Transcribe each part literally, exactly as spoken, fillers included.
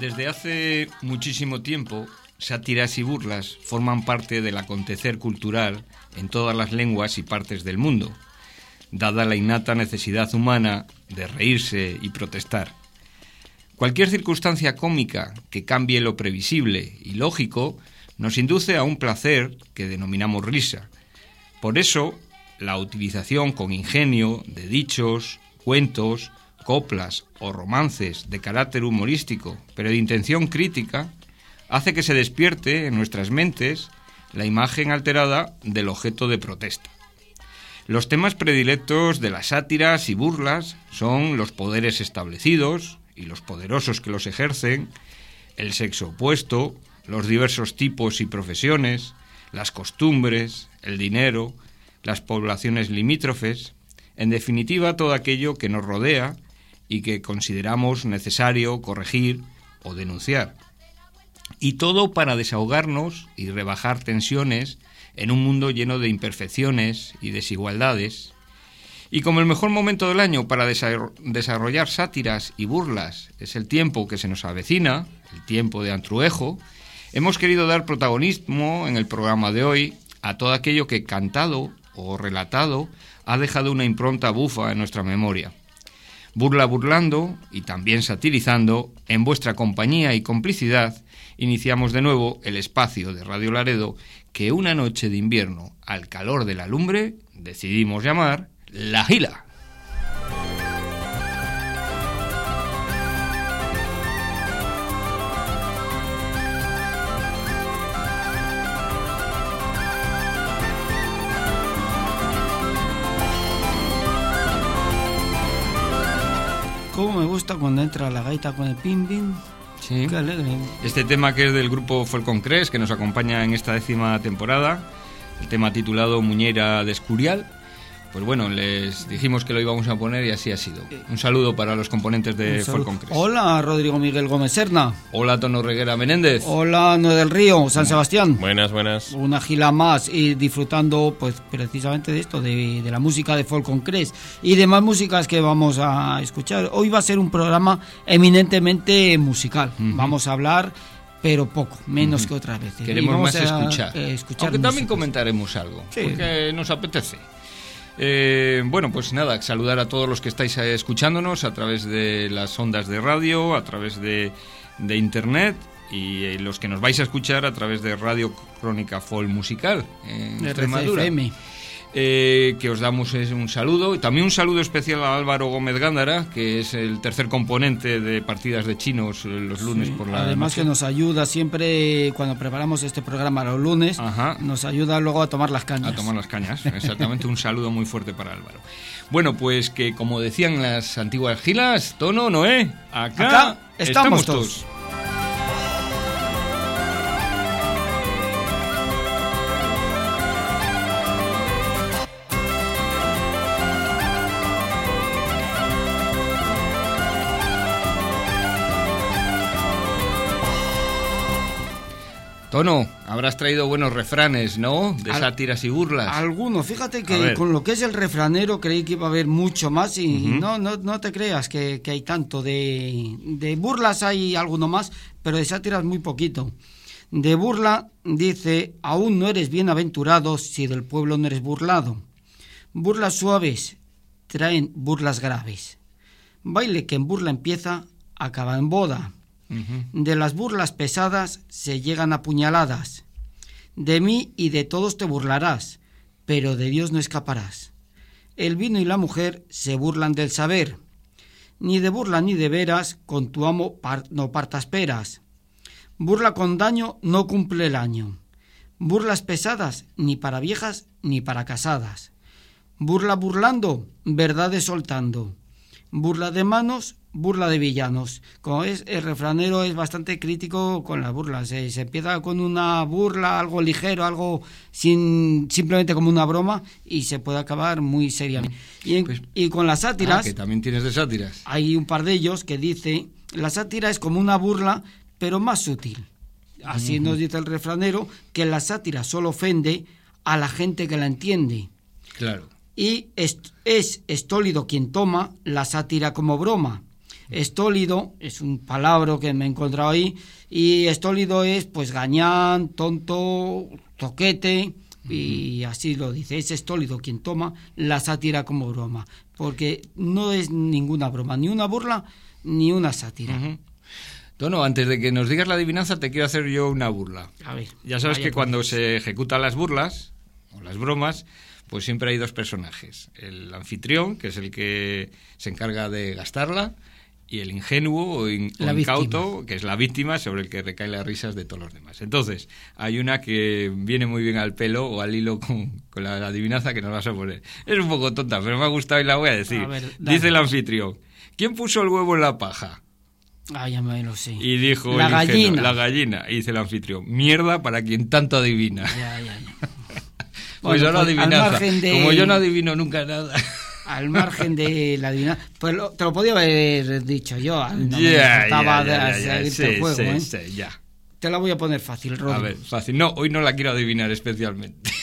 Desde hace muchísimo tiempo, sátiras y burlas forman parte del acontecer cultural en todas las lenguas y partes del mundo, dada la innata necesidad humana de reírse y protestar. Cualquier circunstancia cómica que cambie lo previsible y lógico nos induce a un placer que denominamos risa. Por eso, la utilización con ingenio de dichos, cuentos, coplas o romances de carácter humorístico, pero de intención crítica, hace que se despierte en nuestras mentes la imagen alterada del objeto de protesta. Los temas predilectos de las sátiras y burlas son los poderes establecidos y los poderosos que los ejercen, el sexo opuesto, los diversos tipos y profesiones, las costumbres, el dinero, las poblaciones limítrofes, en definitiva todo aquello que nos rodea y que consideramos necesario corregir o denunciar. Y todo para desahogarnos y rebajar tensiones en un mundo lleno de imperfecciones y desigualdades. Y como el mejor momento del año para desarrollar sátiras y burlas es el tiempo que se nos avecina, el tiempo de Antruejo, hemos querido dar protagonismo en el programa de hoy a todo aquello que cantado o relatado ha dejado una impronta bufa en nuestra memoria. Burla burlando y también satirizando, en vuestra compañía y complicidad, iniciamos de nuevo el espacio de Radio Laredo que una noche de invierno, al calor de la lumbre, decidimos llamar La Gila. Cómo me gusta cuando entra la gaita con el pim pim. Sí. Qué alegre. Este tema que es del grupo Folconcrés, que nos acompaña en esta décima temporada, el tema titulado Muñeira de Escurial. Pues bueno, les dijimos que lo íbamos a poner y así ha sido. Un saludo para los componentes de Folconcrés. Hola, Rodrigo Miguel Gómez Serna. Hola, Tono Reguera Menéndez. Hola, Noé del Río, San Sebastián. Buenas, buenas. Una gila más y disfrutando pues precisamente de esto, de, de la música de Folconcrés y demás músicas que vamos a escuchar. Hoy va a ser un programa eminentemente musical. Uh-huh. Vamos a hablar, pero poco, menos uh-huh. que otras veces. Queremos más a, escuchar. Eh, escuchar. Aunque también comentaremos algo, sí, porque nos apetece. Eh, bueno, pues nada, saludar a todos los que estáis escuchándonos a través de las ondas de radio, a través de, de internet y eh, los que nos vais a escuchar a través de Radio Crónica Folk Musical en Extremadura. Eh, que os damos un saludo y también un saludo especial a Álvaro Gómez Gándara, que es el tercer componente de Partidas de Chinos los lunes sí, por la además noche. Que nos ayuda siempre cuando preparamos este programa los lunes. Ajá. Nos ayuda luego a tomar las cañas a tomar las cañas, exactamente. Un saludo muy fuerte para Álvaro. Bueno, pues que como decían las antiguas gilas, Tono, Noé, acá, acá estamos, estamos todos, todos. Tono, habrás traído buenos refranes, ¿no? De Al, sátiras y burlas. Algunos. Fíjate que con lo que es el refranero creí que iba a haber mucho más y uh-huh. no, no, no te creas que, que hay tanto. De, de burlas hay alguno más, pero de sátiras muy poquito. De burla dice, aún no eres bienaventurado si del pueblo no eres burlado. Burlas suaves traen burlas graves. Baile que en burla empieza, acaba en boda. De las burlas pesadas se llegan a puñaladas. De mí y de todos te burlarás, pero de Dios no escaparás. El vino y la mujer se burlan del saber. Ni de burla ni de veras, con tu amo par- no partas peras. Burla con daño no cumple el año. Burlas pesadas ni para viejas ni para casadas. Burla burlando, verdades soltando. Burla de manos, burla de villanos. Como es, el refranero es bastante crítico con las burlas. Se, se empieza con una burla, algo ligero, algo sin simplemente como una broma, y se puede acabar muy seriamente. Y, en, pues, y con las sátiras... Ah, que también tienes de sátiras. Hay un par de ellos que dice, la sátira es como una burla, pero más sutil. Así uh-huh. nos dice el refranero, que la sátira solo ofende a la gente que la entiende. Claro. Y es, es estólido quien toma la sátira como broma. Estólido es un palabra que me he encontrado ahí, y estólido es pues gañán, tonto, toquete, y así lo dice. Es estólido quien toma la sátira como broma, porque no es ninguna broma, ni una burla, ni una sátira. Uh-huh. Tono, antes de que nos digas la adivinanza, te quiero hacer yo una burla. A ver, ya sabes que pues. Cuando se ejecutan las burlas o las bromas, pues siempre hay dos personajes. El anfitrión, que es el que se encarga de gastarla, y el ingenuo o, in, o incauto, que es la víctima, sobre el que recaen las risas de todos los demás. Entonces, hay una que viene muy bien al pelo o al hilo con, con la, la adivinanza que nos vas a poner. Es un poco tonta, pero me ha gustado y la voy a decir. A ver, dice el anfitrión: ¿quién puso el huevo en la paja? Ah, ya me lo sé. Y dijo la el gallina. Ingenuo, la gallina. Y dice el anfitrión: mierda para quien tanto adivina. Ya, ya, ya. Pues bueno, ahora pues, adivinanza. De... Como yo no adivino nunca nada. Al margen de la adivinanza, pues lo, te lo podía haber dicho yo. No ya, me ya, ya, ya, ya. Sí, el juego, sí, ¿eh? sí, ya. Te la voy a poner fácil, Rodri. A ver, fácil. No, hoy no la quiero adivinar especialmente.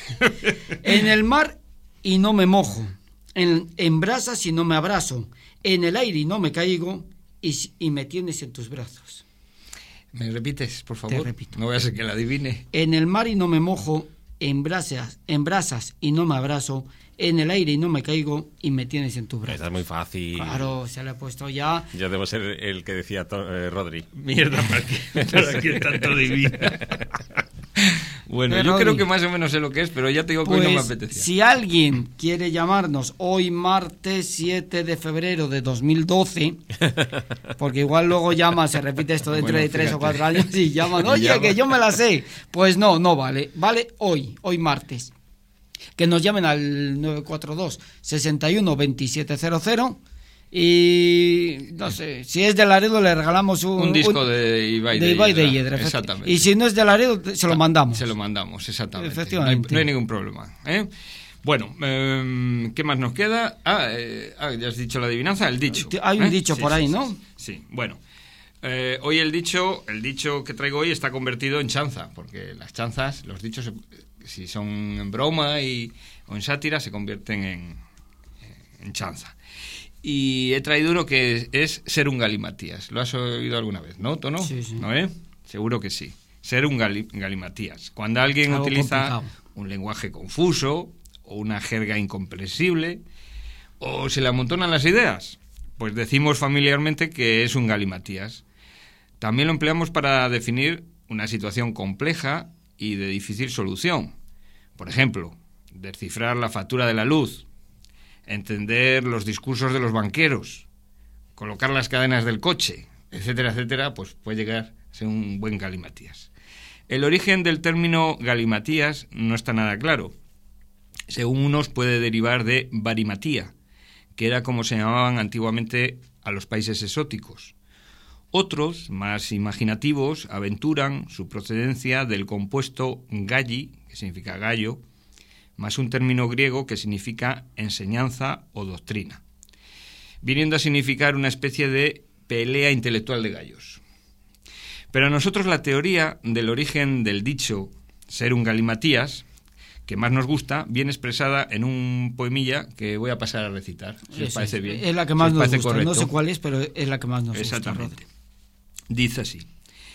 En el mar y no me mojo, en, en brasas y no me abrazo, en el aire y no me caigo, y, y me tienes en tus brazos. ¿Me repites, por favor? Te repito. No voy a ser que la adivine. En el mar y no me mojo, en brasas, en brasas y no me abrazo, en el aire y no me caigo, y me tienes en tus brazos. Esta es muy fácil. Claro, se le ha puesto ya. Yo debo ser el que decía eh, Rodri. Mierda, ¿para qué? ¿Para qué tanto adivina? Bueno, pero yo Rodri, creo que más o menos sé lo que es, pero ya te digo que pues, hoy no me apetecía. Si alguien quiere llamarnos hoy martes siete de febrero de dos mil doce, porque igual luego llama, se repite esto dentro bueno, de tres fíjate. o cuatro años y llaman, oye, llama. que yo me la sé. Pues no, no vale. Vale hoy, hoy martes. Que nos llamen al nueve cuatro dos, seis uno, dos siete cero cero. Y no sé, si es de Laredo le regalamos un, un disco un, de Ibai de, de, Ibai de Hiedra. Hiedra. Exactamente. Y si no es de Laredo, se lo mandamos. Se lo mandamos, exactamente. Efectivamente. No hay, no hay ningún problema. ¿eh? Bueno, eh, ¿qué más nos queda? Ah, eh, ah, ya has dicho la adivinanza, el dicho. Hay un ¿eh? dicho sí, por sí, ahí, sí, ¿no? Sí, sí. Bueno. Eh, hoy el dicho, el dicho que traigo hoy está convertido en chanza, porque las chanzas, los dichos, si son en broma y, o en sátira, se convierten en, en chanza. Y he traído uno que es, es ser un galimatías. ¿Lo has oído alguna vez, no, Tono? Sí, sí. ¿No, eh? Seguro que sí. Ser un gali, galimatías. Cuando alguien Algo utiliza complicado. un lenguaje confuso o una jerga incomprensible o se le amontonan las ideas, pues decimos familiarmente que es un galimatías. También lo empleamos para definir una situación compleja y de difícil solución. Por ejemplo, descifrar la factura de la luz, entender los discursos de los banqueros, colocar las cadenas del coche, etcétera, etcétera, pues puede llegar a ser un buen galimatías. El origen del término galimatías no está nada claro. Según unos puede derivar de barimatía, que era como se llamaban antiguamente a los países exóticos. Otros, más imaginativos, aventuran su procedencia del compuesto galli, que significa gallo, más un término griego que significa enseñanza o doctrina, viniendo a significar una especie de pelea intelectual de gallos. Pero a nosotros la teoría del origen del dicho ser un galimatías, que más nos gusta, viene expresada en un poemilla que voy a pasar a recitar, si os parece bien. Es la que más si nos gusta, correcto. No sé cuál es, pero es la que más nos gusta. Exactamente. Dice así: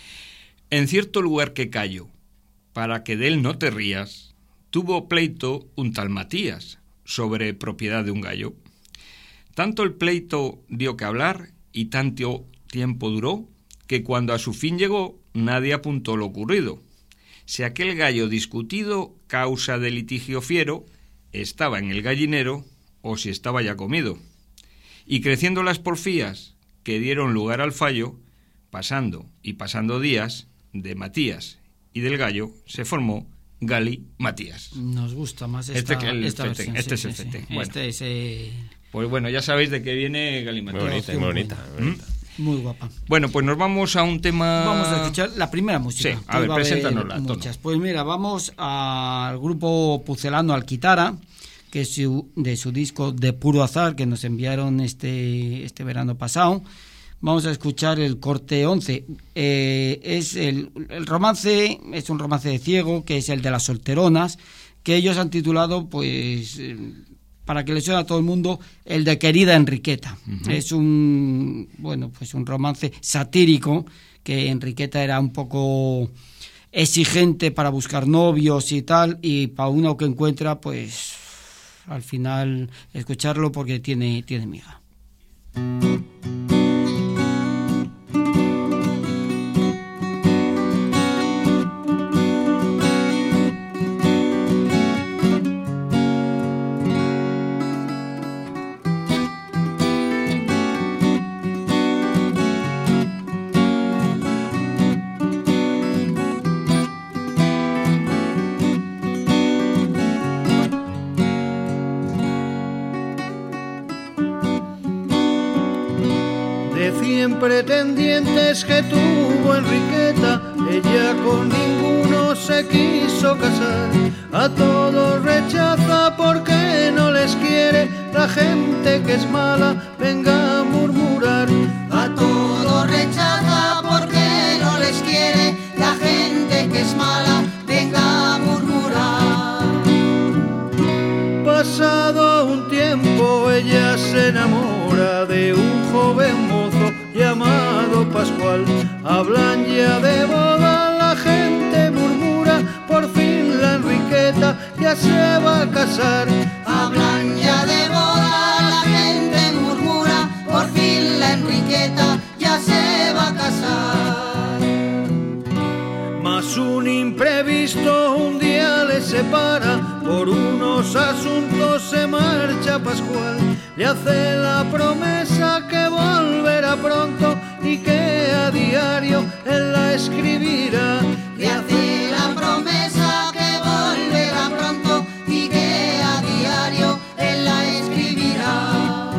en cierto lugar que callo, para que de él no te rías, tuvo pleito un tal Matías sobre propiedad de un gallo. Tanto el pleito dio que hablar y tanto tiempo duró, que cuando a su fin llegó, nadie apuntó lo ocurrido. Si aquel gallo discutido, causa de litigio fiero, estaba en el gallinero o si estaba ya comido. Y creciendo las porfías que dieron lugar al fallo, pasando y pasando días, de Matías y del gallo se formó Gali Matías. Nos gusta más esta, este, el esta fetén, versión. Este sí, es el sí, fetén. sí. Bueno. Este es eh... Pues bueno, ya sabéis de qué viene Gali Matías. Muy bonita, muy bonita. Muy, bonita. muy guapa. Bueno, pues nos vamos a un tema... Vamos a escuchar la primera música. Sí, a ver, preséntanosla. Muchas. Pues mira, vamos al grupo pucelano Alquitara, que es su, de su disco De Puro Azar, que nos enviaron este, este verano pasado. Vamos a escuchar el corte once. Eh, es el, el romance, es un romance de ciego, que es el de las solteronas, que ellos han titulado, pues, para que le suene a todo el mundo, el de Querida Enriqueta. Uh-huh. Es un, bueno, pues un romance satírico, que Enriqueta era un poco exigente para buscar novios y tal, y para uno que encuentra, pues al final escucharlo porque tiene, tiene miga. Pretendientes que tuvo Enriqueta, ella con ninguno se quiso casar. A todos rechaza porque no les quiere, la gente que es mala venga a murmurar. A todos rechaza porque no les quiere, la gente que es mala venga a murmurar. Pasado un tiempo ella se enamora de un joven mozo llamado Pascual. Hablan ya de boda, la gente murmura, por fin la Enriqueta ya se va a casar. Hablan ya de boda, la gente murmura, por fin la Enriqueta ya se va a casar. Mas un imprevisto un día les separa, por unos asuntos se marcha Pascual. Le hace la promesa que volverá pronto y que a diario él la escribirá. Le hace la promesa que volverá pronto y que a diario él la escribirá.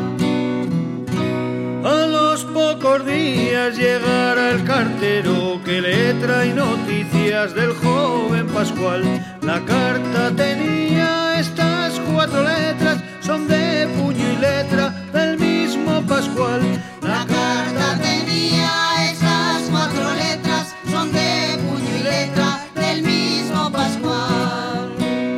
A los pocos días llegará el cartero que le trae noticias del joven Pascual. La carta tenía estas cuatro letras, son de puño y letra del mismo Pascual. La carta tenía esas cuatro letras, son de puño y letra del mismo Pascual.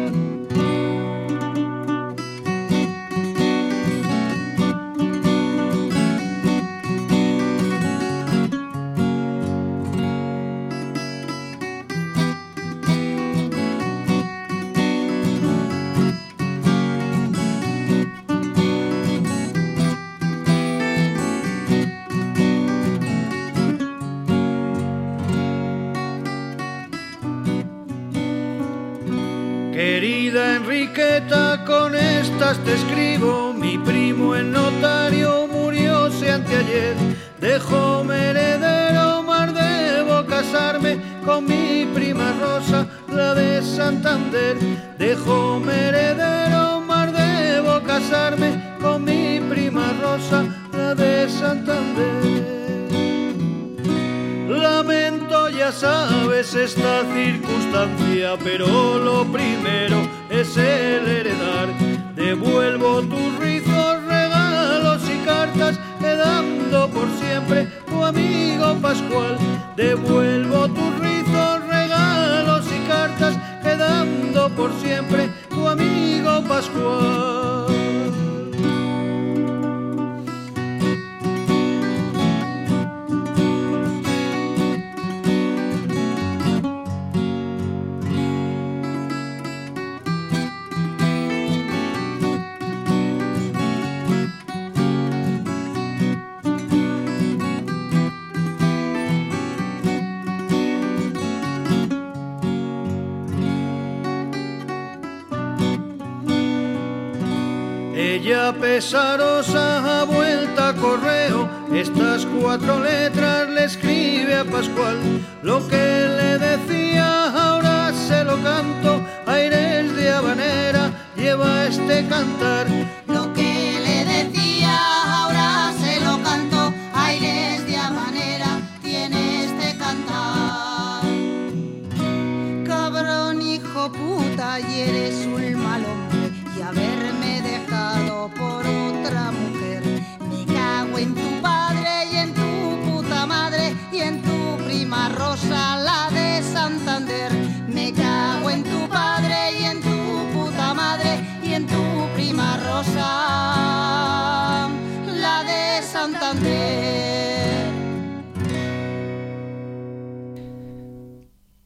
Querida Enriqueta, con estas te escribo, mi primo el notario murióse anteayer. Dejóme heredero, mas debo casarme con mi prima Rosa, la de Santander. Dejóme heredero, mas debo casarme con mi prima Rosa, la de Santander. Lamento, ya sabes, esta circunstancia, pero lo primero es el heredar. Devuelvo tus rizos, regalos y cartas, quedando por siempre tu amigo Pascual. Devuelvo tus rizos, regalos y cartas, quedando por siempre tu amigo Pascual. Ella pesarosa ha vuelta a correo, estas cuatro letras le escribe a Pascual. Lo que le decía ahora se lo canto, aires de habanera lleva este cantar. Lo que le decía ahora se lo canto, aires de habanera tiene este cantar. Cabrón, hijo puta, y eres un mal hombre, y haberme dejado por otra mujer. Me cago en tu padre y en tu puta madre y en tu prima Rosa, la de Santander. Me cago en tu padre y en tu puta madre y en tu prima Rosa.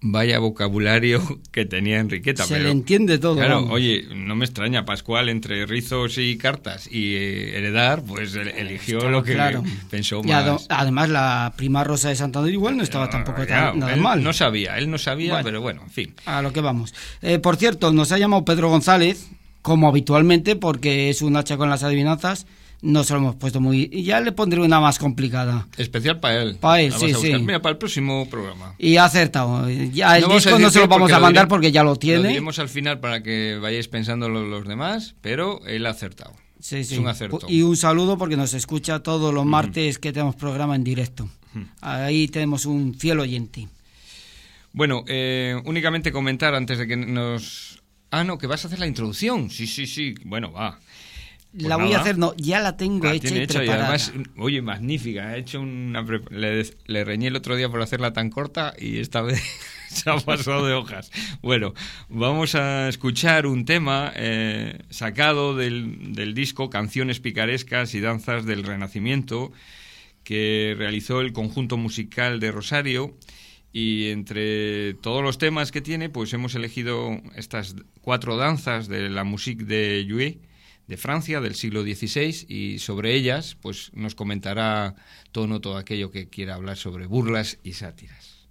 Vaya vocabulario que tenía Enriqueta. Se pero, le entiende todo. Claro, vamos. oye, no me extraña, Pascual, entre rizos y cartas y eh, heredar, pues eligió Estaba lo que claro. pensó Y más. ado- además, la prima Rosa de Santander igual no estaba tampoco Ya, tan, nada él mal. No sabía, él no sabía, Bueno. pero bueno, en fin. A lo que vamos. Eh, por cierto, nos ha llamado Pedro González, como habitualmente, porque es un hacha con las adivinanzas. No se lo hemos puesto muy... Y ya le pondré una más complicada. Especial para él. Pa' él, La sí, vas a buscar. sí. Mira, para el próximo programa. Y ha acertado. Ya el No vamos a disco no decir se lo qué, vamos porque a lo mandar diré- porque ya lo Lo tiene. diremos al final para que vayáis pensando lo- los demás, pero él ha acertado. Sí, sí. Es un acerto. Y un saludo porque nos escucha todos los martes que tenemos programa en directo. Ahí tenemos un fiel oyente. Bueno, eh, únicamente comentar antes de que nos... Ah, no, que vas a hacer la introducción. Sí, sí, sí. Bueno, va. Pues la voy nada. a hacer, no, ya la tengo La hecha tiene y hecha y preparada. además, oye, magnífica. Ha hecho una pre- le, le reñí el otro día por hacerla tan corta y esta vez se ha pasado de hojas. Bueno, vamos a escuchar un tema eh, sacado del, del disco Canciones Picarescas y Danzas del Renacimiento, que realizó el conjunto musical de Rosario. Y entre todos los temas que tiene, pues hemos elegido estas cuatro danzas de la musique de Jouet, de Francia, del siglo dieciséis, y sobre ellas pues nos comentará Tono todo aquello que quiera hablar sobre burlas y sátiras.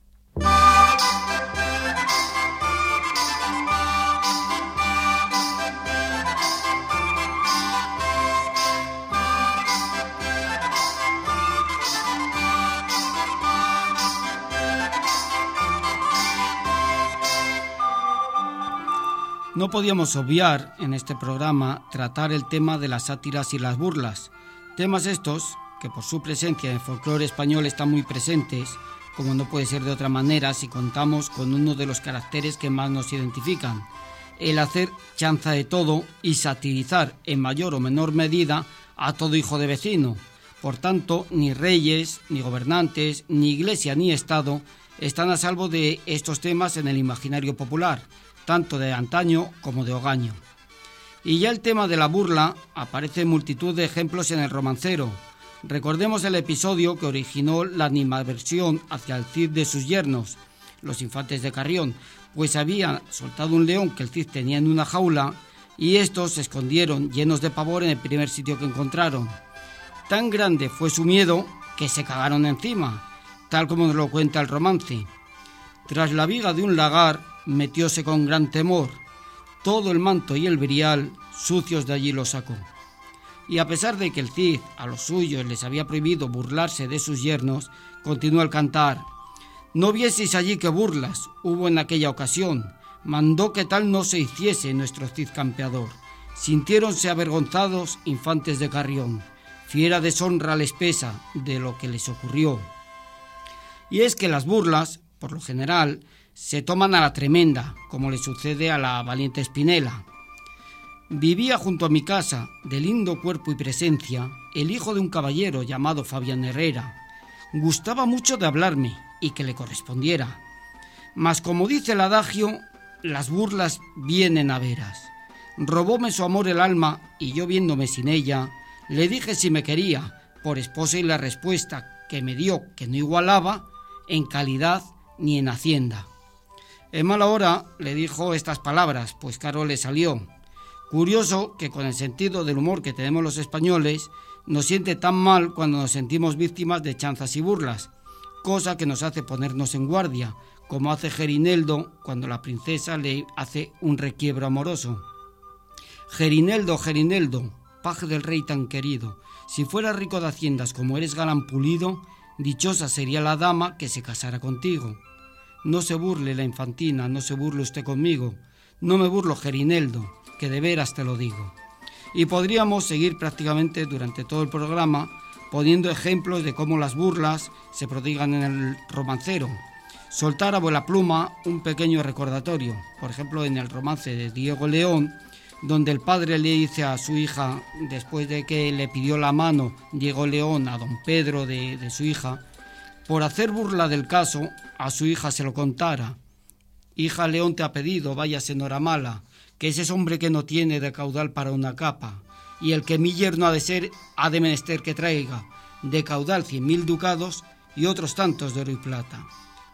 No podíamos obviar en este programa tratar el tema de las sátiras y las burlas. Temas estos, que por su presencia en el folclore español están muy presentes, como no puede ser de otra manera si contamos con uno de los caracteres que más nos identifican, el hacer chanza de todo y satirizar en mayor o menor medida a todo hijo de vecino. Por tanto, ni reyes, ni gobernantes, ni iglesia, ni Estado están a salvo de estos temas en el imaginario popular, tanto de antaño como de hogaño. Y ya el tema de la burla aparece en multitud de ejemplos en el romancero. Recordemos el episodio que originó la animadversión hacia el Cid de sus yernos, los infantes de Carrión, pues habían soltado un león que el Cid tenía en una jaula y estos se escondieron llenos de pavor en el primer sitio que encontraron. Tan grande fue su miedo que se cagaron encima, tal como nos lo cuenta el romance. Tras la viga de un lagar metióse con gran temor, todo el manto y el brial sucios de allí lo sacó. Y a pesar de que el Cid a los suyos les había prohibido burlarse de sus yernos, continuó el cantar: no vieseis allí que burlas hubo en aquella ocasión, mandó que tal no se hiciese nuestro Cid campeador. Sintiéronse avergonzados infantes de Carrión, fiera deshonra les pesa de lo que les ocurrió. Y es que las burlas, por lo general, se toman a la tremenda, como le sucede a la valiente Espinela. Vivía junto a mi casa, de lindo cuerpo y presencia, el hijo de un caballero llamado Fabián Herrera. Gustaba mucho de hablarme y que le correspondiera. Mas como dice el adagio, las burlas vienen a veras. Robóme su amor el alma y yo viéndome sin ella, le dije si me quería por esposa y la respuesta que me dio que no igualaba en calidad ni en hacienda. En mala hora le dijo estas palabras, pues caro le salió. Curioso que con el sentido del humor que tenemos los españoles, nos siente tan mal cuando nos sentimos víctimas de chanzas y burlas, cosa que nos hace ponernos en guardia, como hace Gerineldo cuando la princesa le hace un requiebro amoroso. Gerineldo, Gerineldo, paje del rey tan querido, si fuera rico de haciendas como eres galán pulido, dichosa sería la dama que se casara contigo. No se burle la infantina, no se burle usted conmigo. No me burlo, Gerineldo, que de veras te lo digo. Y podríamos seguir prácticamente durante todo el programa poniendo ejemplos de cómo las burlas se prodigan en el romancero. Soltar a vuela pluma un pequeño recordatorio. Por ejemplo, en el romance de Diego León, donde el padre le dice a su hija, después de que le pidió la mano Diego León a don Pedro de, de su hija, por hacer burla del caso, a su hija se lo contara. Hija, León te ha pedido, váyase Noramala, que ese es hombre que no tiene de caudal para una capa, y el que mi yerno ha de ser, ha de menester que traiga de caudal cien mil ducados y otros tantos de oro y plata.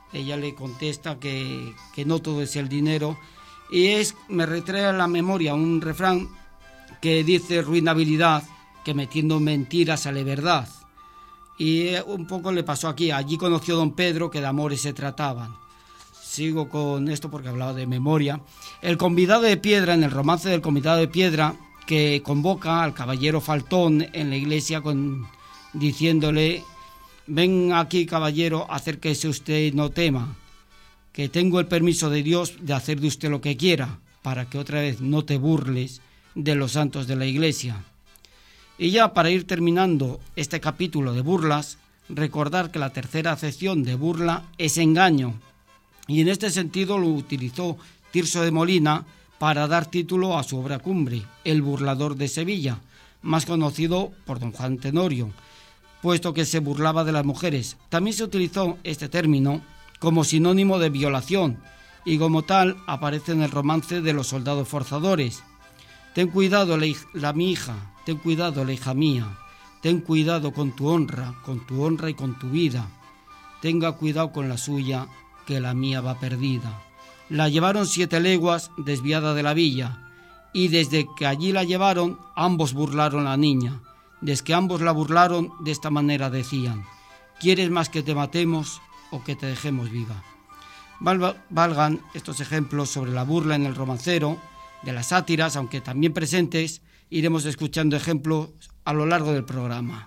ella le contesta que, que no todo es el dinero, y es, me retrae a la memoria un refrán que dice ruinabilidad, que metiendo mentiras sale verdad. Y un poco le pasó aquí. Allí conoció don Pedro, que de amores se trataban. Sigo con esto porque hablaba de memoria. El convidado de piedra, en el romance del convidado de piedra, que convoca al caballero faltón en la iglesia con, diciéndole: ven aquí, caballero, acérquese usted, no tema, que tengo el permiso de Dios de hacer de usted lo que quiera, para que otra vez no te burles de los santos de la iglesia. Y ya para ir terminando este capítulo de burlas, recordar que la tercera acepción de burla es engaño, y en este sentido lo utilizó Tirso de Molina para dar título a su obra cumbre, El burlador de Sevilla, más conocido por don Juan Tenorio, puesto que se burlaba de las mujeres. También se utilizó este término como sinónimo de violación, y como tal aparece en el romance de los soldados forzadores. Ten cuidado, la, hij- la mi hija, ten cuidado, la hija mía, ten cuidado con tu honra, con tu honra y con tu vida. Tenga cuidado con la suya, que la mía va perdida. La llevaron siete leguas desviada de la villa, y desde que allí la llevaron, ambos burlaron a la niña. Desde que ambos la burlaron, de esta manera decían: ¿quieres más que te matemos o que te dejemos viva? Valga, valgan estos ejemplos sobre la burla en el romancero, de las sátiras, aunque también presentes, iremos escuchando ejemplos a lo largo del programa.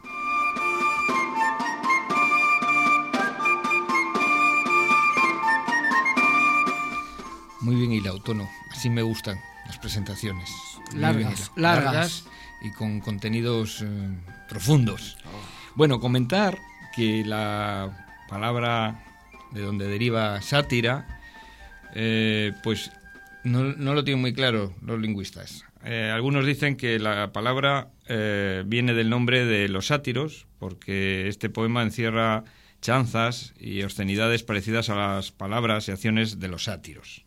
Muy bien hilado, Tono. Así me gustan las presentaciones. Largas, bien, largas. largas y con contenidos eh, profundos. Bueno, comentar que la palabra de donde deriva sátira, eh, pues no, no lo tienen muy claro los lingüistas. Eh, algunos dicen que la palabra eh, viene del nombre de los sátiros, porque este poema encierra chanzas y obscenidades parecidas a las palabras y acciones de los sátiros.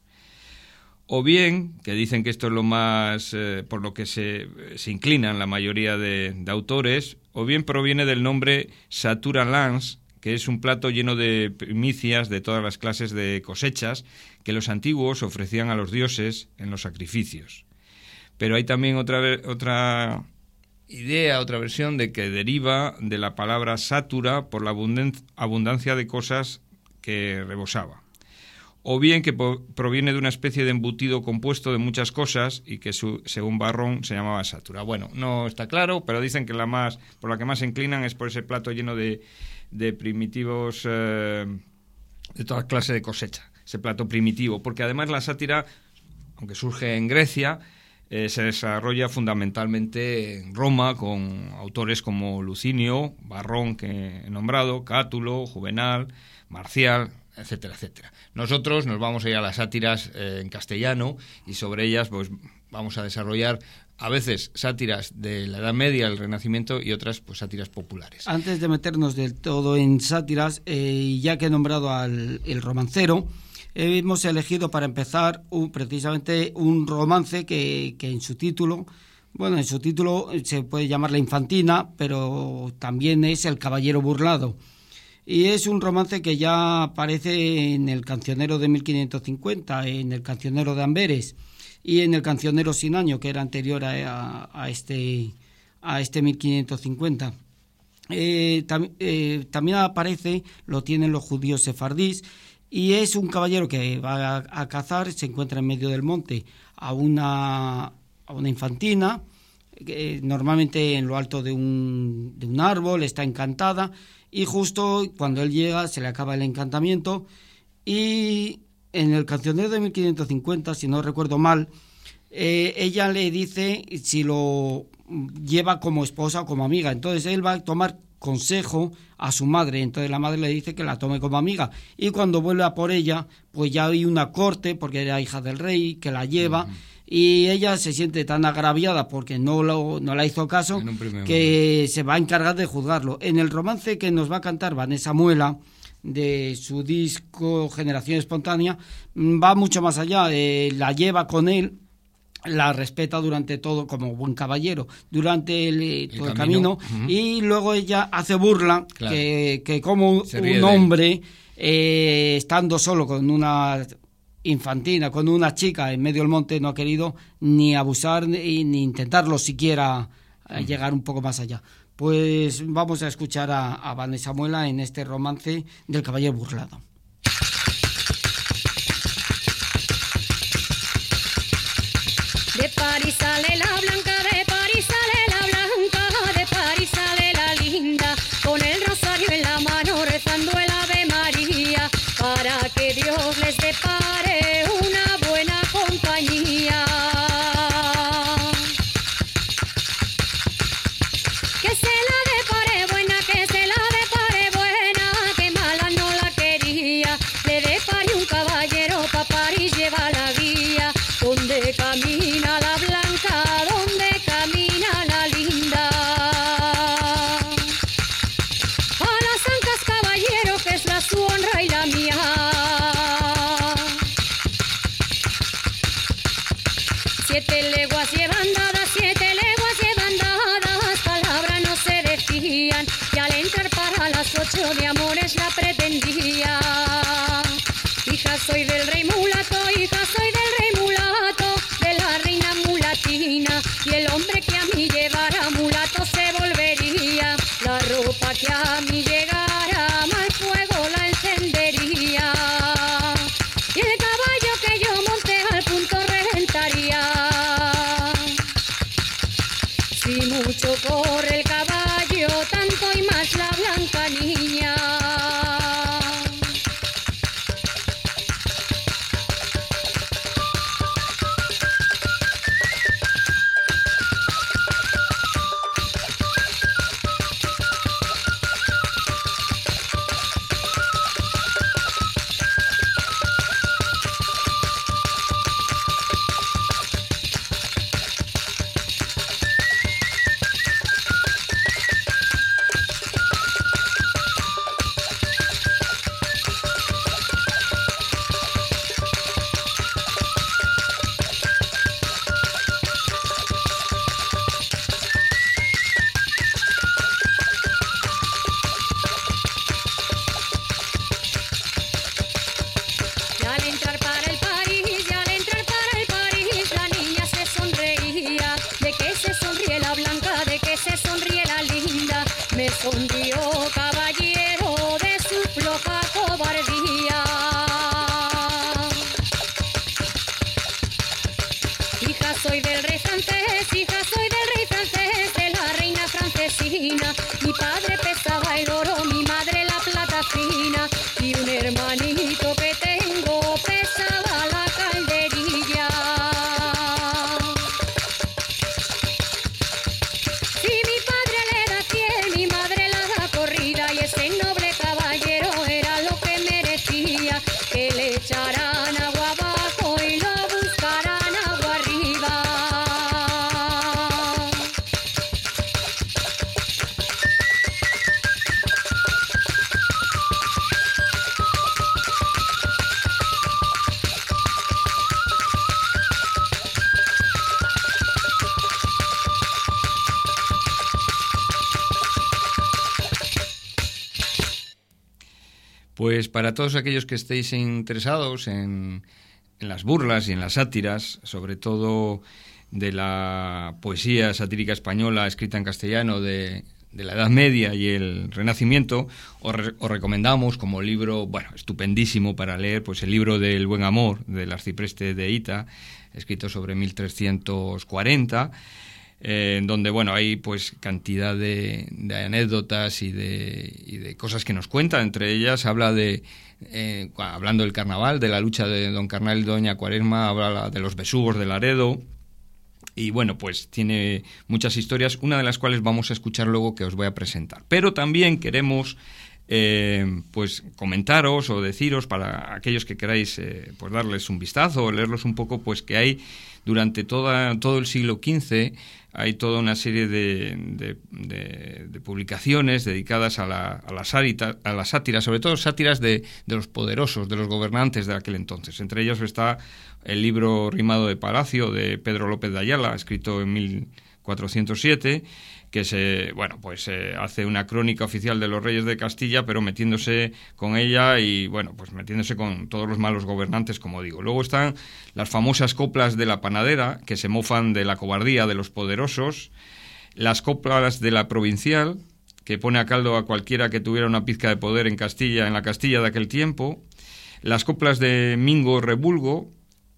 O bien, que dicen que esto es lo más eh, por lo que se, se inclinan la mayoría de, de autores, o bien proviene del nombre Satura Lans, que es un plato lleno de primicias de todas las clases de cosechas que los antiguos ofrecían a los dioses en los sacrificios. Pero hay también otra, otra idea, otra versión de que deriva de la palabra satura por la abundancia de cosas que rebosaba. O bien que proviene de una especie de embutido compuesto de muchas cosas y que su, según Barrón se llamaba sátura. Bueno, no está claro, pero dicen que la más por la que más se inclinan es por ese plato lleno de, de primitivos, eh, de toda clase de cosecha, ese plato primitivo, porque además la sátira, aunque surge en Grecia, eh, se desarrolla fundamentalmente en Roma con autores como Lucinio, Barrón, que he nombrado, Cátulo, Juvenal, Marcial, etcétera, etcétera. Nosotros nos vamos a ir a las sátiras eh, en castellano, y sobre ellas pues vamos a desarrollar a veces sátiras de la Edad Media, el Renacimiento, y otras pues sátiras populares. Antes de meternos del todo en sátiras, eh, ya que he nombrado al el romancero, eh, hemos elegido para empezar un, precisamente un romance que, que en su título, bueno, en su título se puede llamar La Infantina, pero también es El Caballero Burlado. Y es un romance que ya aparece en el Cancionero de mil quinientos cincuenta, en el Cancionero de Amberes y en el Cancionero Sin Año, que era anterior a, a, este, a este mil quinientos cincuenta. Eh, tam, eh, también aparece, lo tienen los judíos sefardíes, y es un caballero que va a, a cazar, se encuentra en medio del monte a una, a una infantina, que normalmente en lo alto de un, de un árbol, está encantada, y justo cuando él llega se le acaba el encantamiento, y en el Cancionero de mil quinientos cincuenta, si no recuerdo mal, eh, ella le dice si lo lleva como esposa o como amiga. Entonces él va a tomar consejo a su madre, entonces la madre le dice que la tome como amiga, y cuando vuelve a por ella, pues ya hay una corte, porque era hija del rey, que la lleva, uh-huh. Y ella se siente tan agraviada porque no, lo, no la hizo caso, que momento se va a encargar de juzgarlo. En el romance que nos va a cantar Vanessa Muela, de su disco Generación Espontánea, va mucho más allá, eh, la lleva con él, la respeta durante todo, como buen caballero, durante el, el todo el camino, uh-huh. Y luego ella hace burla, claro, que, que como un hombre eh, estando solo con una infantina, con una chica en medio del monte, no ha querido ni abusar ni, ni intentarlo siquiera eh, llegar un poco más allá. Pues vamos a escuchar a, a Vanessa Muela en este romance del caballero burlado. De París sale la blanca, de París sale la blanca, de París sale la linda, con el rosario en la mano rezando el Ave María, para que Dios les depare una buena compañía. Que se la depare buena, que se la depare buena, que mala no la quería, le depare un caballero, pa' París lleva la guía, donde camina la blanca, donde camina la linda. A las ancas, caballero, que es la su honra y la mía. Siete leguas llevan dadas, siete leguas llevan dadas, palabras no se decían, y al entrar para las ocho de amores la pretendía. Hija soy del rey mulato, hija soy del rey mulato, de la reina mulatina, y el hombre que a mí llevara mulato se volvería, la ropa que a mí llegara mal fuego la encendería, y el caballo que yo monté al punto reventaría. Si mucho corre el caballo, tanto y más la blanca niña. Y al entrar para el París, y al entrar para el París, la niña se sonreía. ¿De qué se sonríe la blanca? ¿De qué se sonríe la linda? Me sonrió, caballero, de su floja cobardía. Hija soy del rey francés, hija soy del rey francés, de la reina francesina. Mi padre pesaba el oro, mi madre la plata fina, y un hermanito que tengo pesaba la calderilla. Si mi padre le da cien, mi madre la da corrida, y ese noble caballero era lo que merecía, que le echaran agua abajo y lo buscaran agua arriba. Pues para todos aquellos que estéis interesados en, en las burlas y en las sátiras, sobre todo de la poesía satírica española escrita en castellano de, de la Edad Media y el Renacimiento, os, re, os recomendamos como libro, bueno, estupendísimo para leer, pues el libro del Buen Amor, del arcipreste de Hita, escrito sobre mil trescientos cuarenta, eh, en donde, bueno, hay pues cantidad de, de anécdotas y de, y de cosas que nos cuentan. Entre ellas habla de, eh, hablando del carnaval, de la lucha de don Carnal y doña Cuaresma, habla de los besugos de Laredo. Y bueno, pues tiene muchas historias, una de las cuales vamos a escuchar luego, que os voy a presentar. Pero también queremos eh, pues comentaros o deciros, para aquellos que queráis eh, pues darles un vistazo o leerlos un poco, pues que hay durante toda, todo el siglo quince hay toda una serie de, de, de, de publicaciones dedicadas a la, a, la sátira, a la sátira, sobre todo sátiras de, de los poderosos, de los gobernantes de aquel entonces. Entre ellos está el libro Rimado de Palacio, de Pedro López de Ayala, escrito en mil cuatrocientos siete, que se, bueno, pues eh, hace una crónica oficial de los reyes de Castilla, pero metiéndose con ella y, bueno, pues metiéndose con todos los malos gobernantes, como digo. Luego están las famosas coplas de la panadera, que se mofan de la cobardía de los poderosos, las coplas de la provincial, que pone a caldo a cualquiera que tuviera una pizca de poder en Castilla, en la Castilla de aquel tiempo, las coplas de Mingo Rebulgo,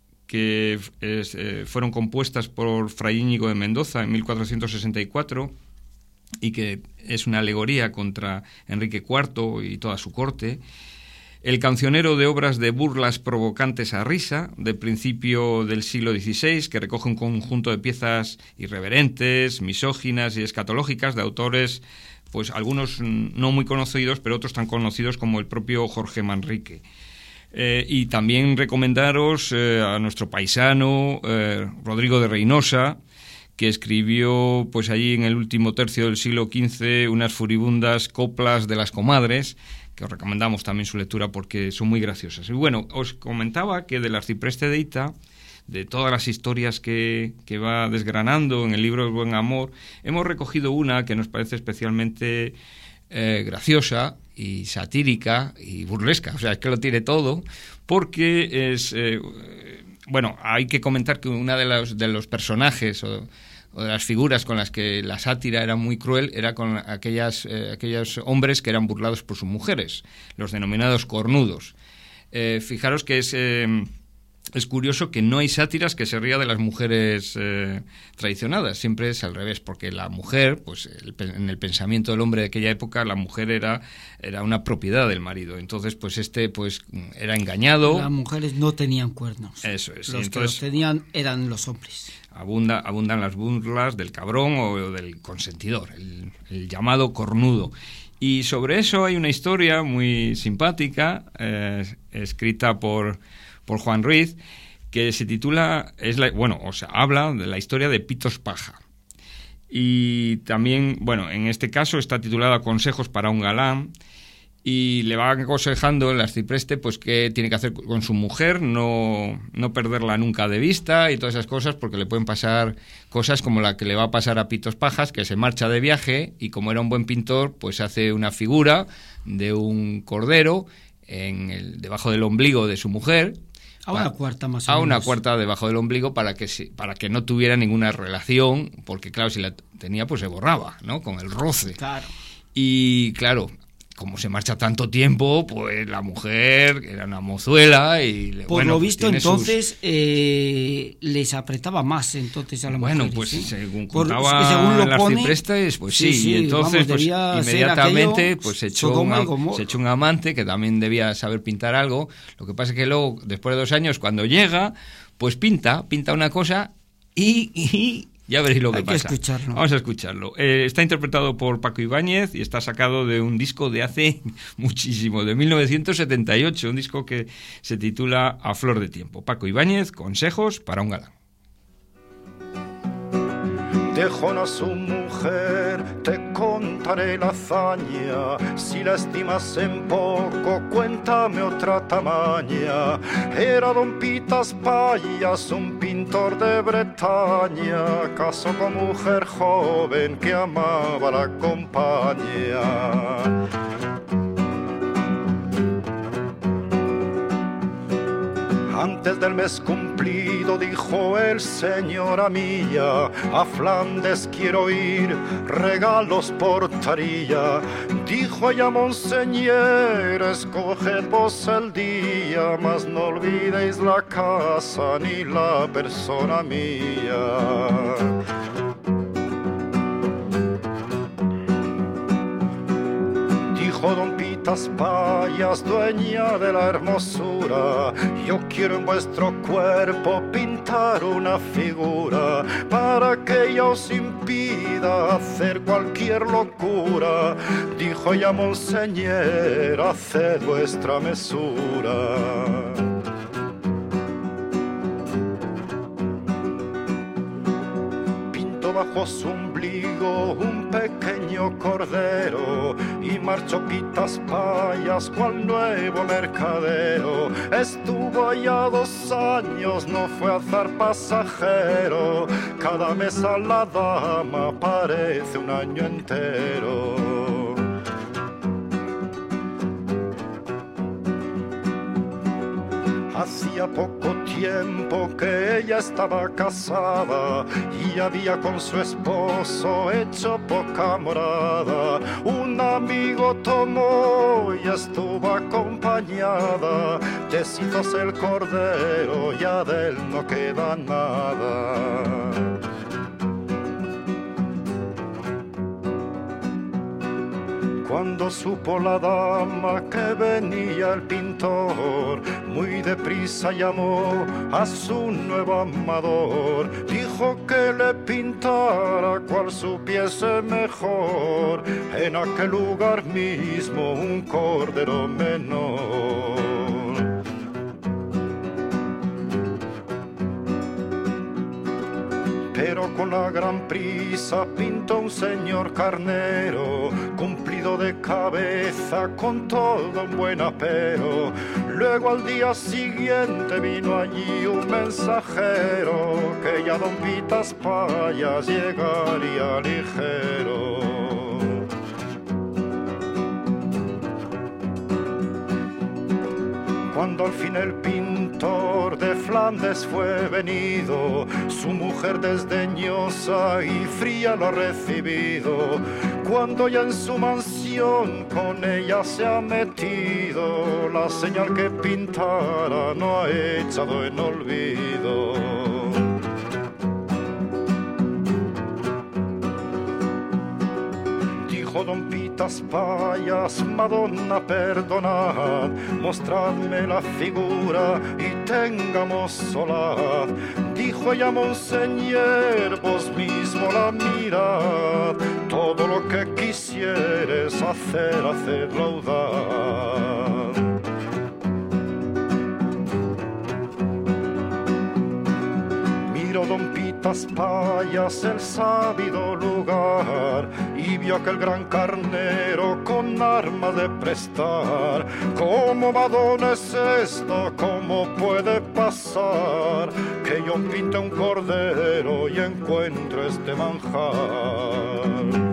que es, eh, fueron compuestas por Fray Íñigo de Mendoza en mil cuatrocientos sesenta y cuatro y que es una alegoría contra Enrique cuarto y toda su corte. El cancionero de obras de burlas provocantes a risa, de principio del siglo dieciséis, que recoge un conjunto de piezas irreverentes, misóginas y escatológicas de autores, pues algunos no muy conocidos, pero otros tan conocidos como el propio Jorge Manrique. Eh, y también recomendaros eh, a nuestro paisano eh, Rodrigo de Reynosa, que escribió pues allí en el último tercio del siglo quince unas furibundas coplas de las comadres, que os recomendamos también su lectura porque son muy graciosas. Y bueno, os comentaba que del arcipreste de Hita, de todas las historias que, que va desgranando en el libro del Buen Amor, hemos recogido una que nos parece especialmente eh, graciosa y satírica y burlesca, o sea, es que lo tiene todo, porque es, eh, bueno, hay que comentar que una de los, de los personajes o, o de las figuras con las que la sátira era muy cruel era con aquellas, eh, aquellos hombres que eran burlados por sus mujeres, los denominados cornudos. Eh, fijaros que es... Eh, Es curioso que no hay sátiras que se ría de las mujeres eh, traicionadas, siempre es al revés, porque la mujer, pues el, en el pensamiento del hombre de aquella época, la mujer era, era una propiedad del marido, entonces pues este pues era engañado. Las mujeres no tenían cuernos. Eso es. Los entonces, que los tenían eran los hombres. Abunda, abundan las burlas del cabrón o del consentidor, el, el llamado cornudo. Y sobre eso hay una historia muy simpática, eh, escrita por... por Juan Ruiz, que se titula, es la, bueno, o sea, habla de la historia de Pitos Paja. Y también, bueno, en este caso está titulada Consejos para un galán, y le va aconsejando el arcipreste pues qué tiene que hacer con su mujer, no, no perderla nunca de vista y todas esas cosas, porque le pueden pasar cosas como la que le va a pasar a Pitos Pajas, que se marcha de viaje y como era un buen pintor, pues hace una figura de un cordero en el, debajo del ombligo de su mujer. A una cuarta más o a menos. una cuarta debajo del ombligo para que para que no tuviera ninguna relación, porque claro, si la tenía pues se borraba, ¿no? Con el roce. Claro. Y claro, como se marcha tanto tiempo, pues la mujer era una mozuela y... Por bueno, lo pues visto, entonces, sus... eh, les apretaba más entonces a la mujer. Bueno, pues ¿sí? según Por, contaba según lo las pone, arciprestes, pues sí, sí, sí, y entonces vamos, pues inmediatamente pues se echó, un, se echó un amante que también debía saber pintar algo. Lo que pasa es que luego, después de dos años, cuando llega, pues pinta, pinta una cosa y... y ya veréis lo que Hay pasa. Que escucharlo. Vamos a escucharlo. Eh, está interpretado por Paco Ibáñez y está sacado de un disco de hace muchísimo, de mil novecientos setenta y ocho, un disco que se titula A Flor de Tiempo. Paco Ibáñez, Consejos para un galán. Dejó a su mujer, te contaré la hazaña. Si la estimas en poco, cuéntame otra tamaña. Era don Pitas Payas, un pintor de Bretaña. Casó con mujer joven que amaba la compañía. Antes del mes cumplido dijo el señora mía, a Flandes quiero ir, regalos portaría. Dijo ella, monseñor, escoged vos el día, mas no olvidéis la casa ni la persona mía. Dijo don Pitas Payas, dueña de la hermosura, yo quiero en vuestro cuerpo pintar una figura, para que ella os impida hacer cualquier locura. Dijo ella, monseñor, haced vuestra mesura. Pinto bajo su obligó un pequeño cordero y marchó Pitas Payas cual nuevo mercadero. Estuvo allá dos años, no fue azar pasajero. Cada mes a la dama parece un año entero. Hacía poco tiempo que ella estaba casada y había con su esposo hecho poca morada. Un amigo tomó y estuvo acompañada. Deshízose el cordero, ya de él no queda nada. Cuando supo la dama que venía el pintor, muy deprisa llamó a su nuevo amador. Dijo que le pintara cual supiese mejor, en aquel lugar mismo un cordero menor. Pero con la gran prisa pintó un señor carnero, cumplido de cabeza con todo un buen apero. Luego al día siguiente vino allí un mensajero, que ya don Pitas Payas llegaría ligero. Cuando al fin el pintor de Flandes fue venido, su mujer desdeñosa y fría lo ha recibido. Cuando ya en su mansión con ella se ha metido, la señal que pintara no ha echado en olvido. Dijo don Pitas Payas, Madonna, perdonad, mostradme la figura y tengamos solaz. Dijo ella, Monseñor, vos mismo la mirad, todo lo que quisieres hacer, hacedlo audaz. Miró don Pitas Payas el sábido lugar y vio aquel gran carnero con arma de prestar. ¿Cómo, Madonna, es esto? ¿Cómo puede pasar que yo pinte un cordero y encuentro este manjar?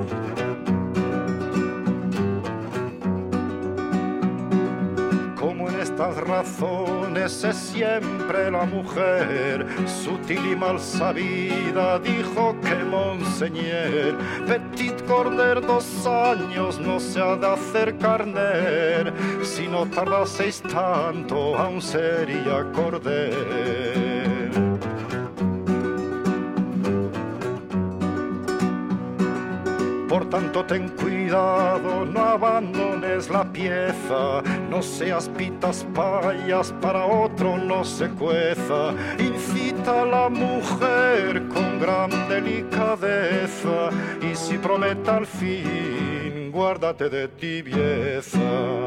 Como en estas razones es siempre la mujer, sutil y mal sabida, dijo que Monseñor, petit corder dos años no se ha de hacer carner, si no tardaseis tanto aún sería corder. Por tanto ten cuidado, no abandones la pieza, no seas Pitas Payas, para otro no se cueza. Incita a la mujer con gran delicadeza y si promete al fin, guárdate de tibieza.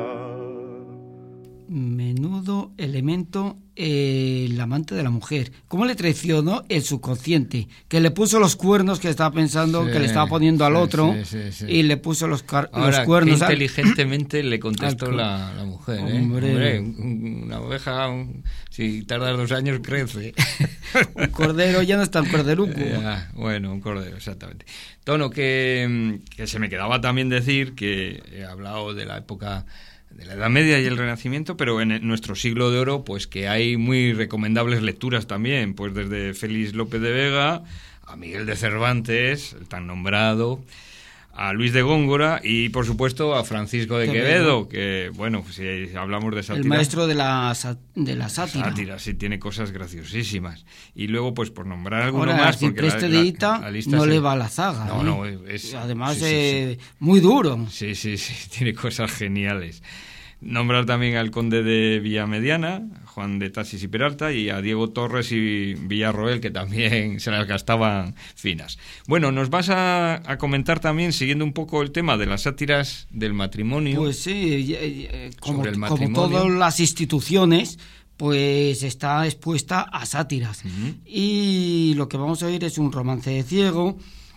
Menudo elemento eh, el amante de la mujer. ¿Cómo le traicionó el subconsciente? Que le puso los cuernos que estaba pensando sí, que le estaba poniendo al sí, otro sí, sí, sí. y le puso los, car- Ahora, los cuernos. Ahora, inteligentemente le contestó la, la mujer. Hombre. ¿eh? Hombre, una oveja, un, si tardas dos años, crece. Un cordero ya no es tan corderuco. Ya, bueno, un cordero, exactamente. Tono, que, que se me quedaba también decir que he hablado de la época de la Edad Media y el Renacimiento, pero en nuestro siglo de oro, pues que hay muy recomendables lecturas también, pues desde Félix López de Vega a Miguel de Cervantes, el tan nombrado, a Luis de Góngora y, por supuesto, a Francisco de Quevedo, que, bueno, si hablamos de sátira... El maestro de la, de la sátira. Sátira, sí, tiene cosas graciosísimas. Y luego, pues, por nombrar alguno Ahora, más... Ahora, porque el de Ita la, la no se... le va a la zaga. No, ¿eh? no, es... Además, sí, sí, eh, sí. muy duro. Sí, sí, sí, tiene cosas geniales. Nombrar también al conde de Villamediana, Juan de Tasis y Peralta, y a Diego Torres y Villarroel, que también se las gastaban finas. Bueno, nos vas a, a comentar también, siguiendo un poco el tema de las sátiras del matrimonio. Pues sí, eh, como, como todas las instituciones, pues está expuesta a sátiras. Uh-huh. Y lo que vamos a oír es un romance de ciego,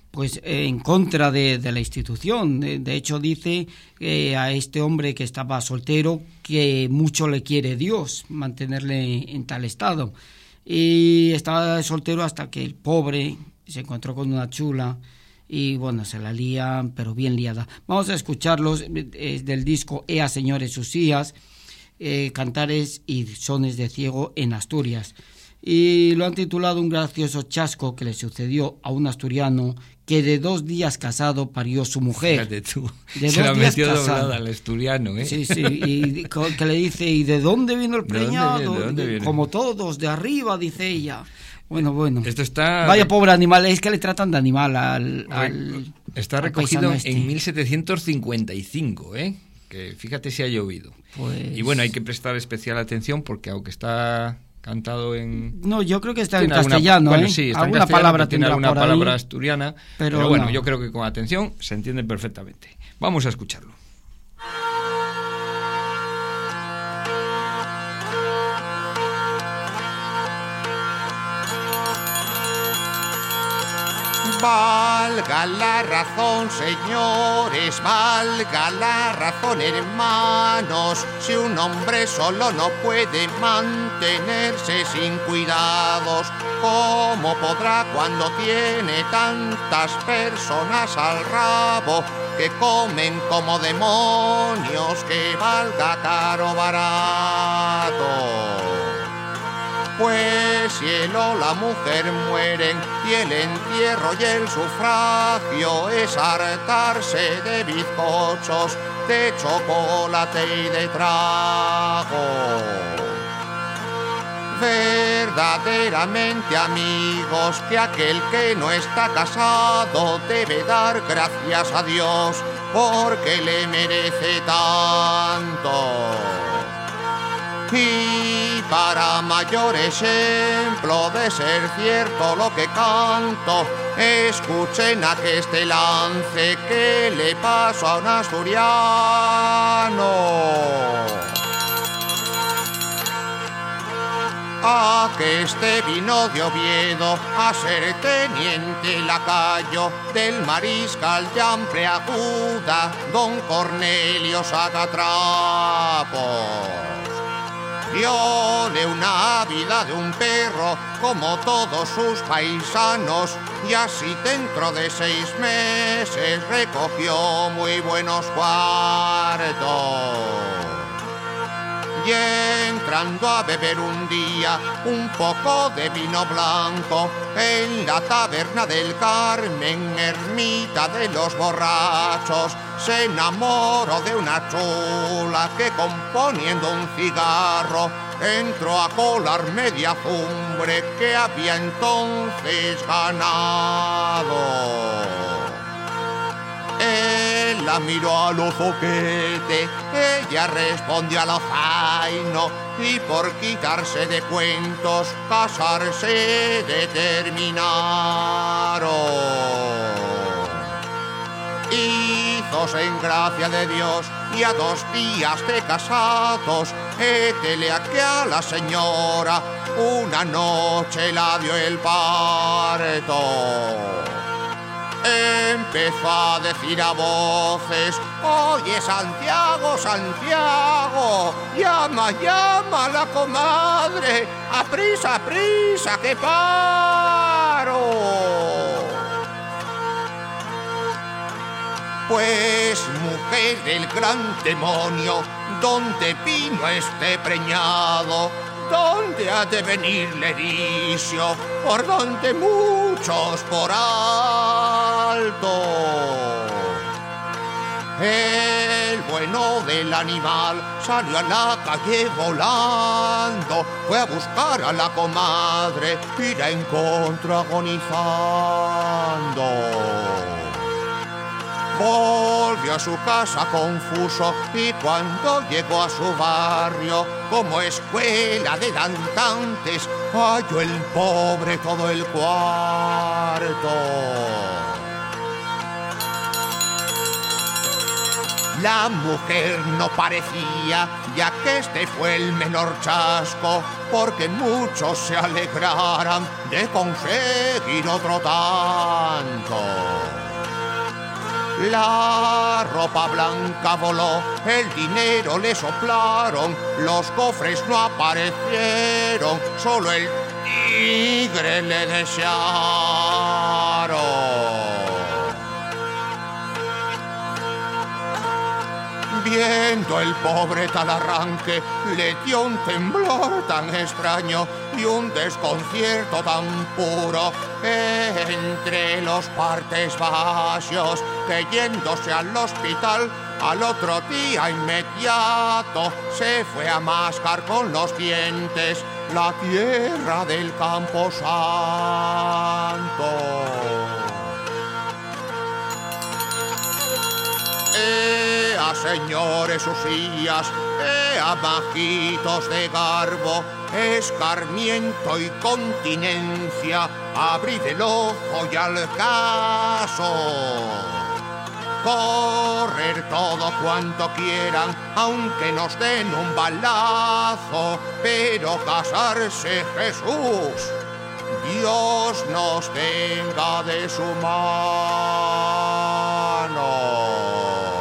pues eh, en contra de, de la institución. De, de hecho, dice eh, a este hombre que estaba soltero que mucho le quiere Dios mantenerle en tal estado. Y estaba soltero hasta que el pobre se encontró con una chula y bueno, se la lía, pero bien liada. Vamos a escucharlos eh, del disco Ea Señores Usías, eh, Cantares y Sones de Ciego en Asturias. Y lo han titulado Un gracioso chasco que le sucedió a un asturiano que de dos días casado parió su mujer. Fíjate tú, de se dos la días metió casado. doblada al asturiano, ¿eh? Sí, sí, y que le dice, ¿y de dónde vino el ¿De dónde preñado? viene? ¿De dónde viene? Como todos, de arriba, dice ella. Bueno, bueno. Esto está... Vaya pobre animal, es que le tratan de animal al... al está al recogido paisano este. en mil setecientos cincuenta y cinco, ¿eh? Que fíjate si ha llovido. Pues... Y bueno, hay que prestar especial atención porque aunque está cantado en... No, yo creo que está en tiene alguna- castellano, bueno, ¿eh? sí, está en alguna castellano, palabra pero tiene tendrá alguna por ahí, palabra asturiana, pero pero, bueno, no. yo creo que con atención se entiende perfectamente. Vamos a escucharlo. Valga la razón, señores, valga la razón, hermanos. Si un hombre solo no puede mantenerse sin cuidados, ¿cómo podrá cuando tiene tantas personas al rabo que comen como demonios, que valga caro barato? Pues si él o la mujer mueren y el entierro y el sufragio es hartarse de bizcochos, de chocolate y de trago. Verdaderamente, amigos, que aquel que no está casado debe dar gracias a Dios porque le merece tanto. Y para mayor ejemplo de ser cierto lo que canto, escuchen a que este lance que le pasó a un asturiano. A que este vino de Oviedo a ser teniente lacayo del mariscal de amplia aguda, don Cornelio Sacatrapos. Diole una vida de un perro como todos sus paisanos y así dentro de seis meses recogió muy buenos cuartos. Y entrando a beber un día un poco de vino blanco en la taberna del Carmen, ermita de los borrachos, se enamoró de una chula que componiendo un cigarro entró a colar media cumbre que había entonces ganado. Él la miró a los oquete, ella respondió a lo zaino y por quitarse de cuentos casarse determinaron. Hízose en gracia de Dios y a dos días de casados, étele a que a la señora una noche la dio el parto. Empezó a decir a voces: oye, Santiago, Santiago, llama, llama a la comadre, aprisa, aprisa, que paro. Pues, mujer del gran demonio, ¿dónde vino este preñado? ¿Dónde ha de venir Lericio? Por donde muchos por alto. El bueno del animal salió a la calle volando, fue a buscar a la comadre y la encontró agonizando. Volvió a su casa confuso y cuando llegó a su barrio, como escuela de danzantes, halló el pobre todo el cuarto. La mujer no parecía, ya que este fue el menor chasco, porque muchos se alegraran de conseguir otro tanto. La ropa blanca voló, el dinero le soplaron, los cofres no aparecieron, solo el tigre le desearon. Viendo el pobre tal arranque, le dio un temblor tan extraño y un desconcierto tan puro entre los partes vacíos, que yéndose al hospital al otro día inmediato se fue a mascar con los dientes la tierra del Campo Santo. Ea, señores usías, ea, bajitos de garbo, escarmiento y continencia, abrid el ojo y al caso. Correr todo cuanto quieran, aunque nos den un balazo, pero casarse, Jesús, Dios nos tenga de su mano.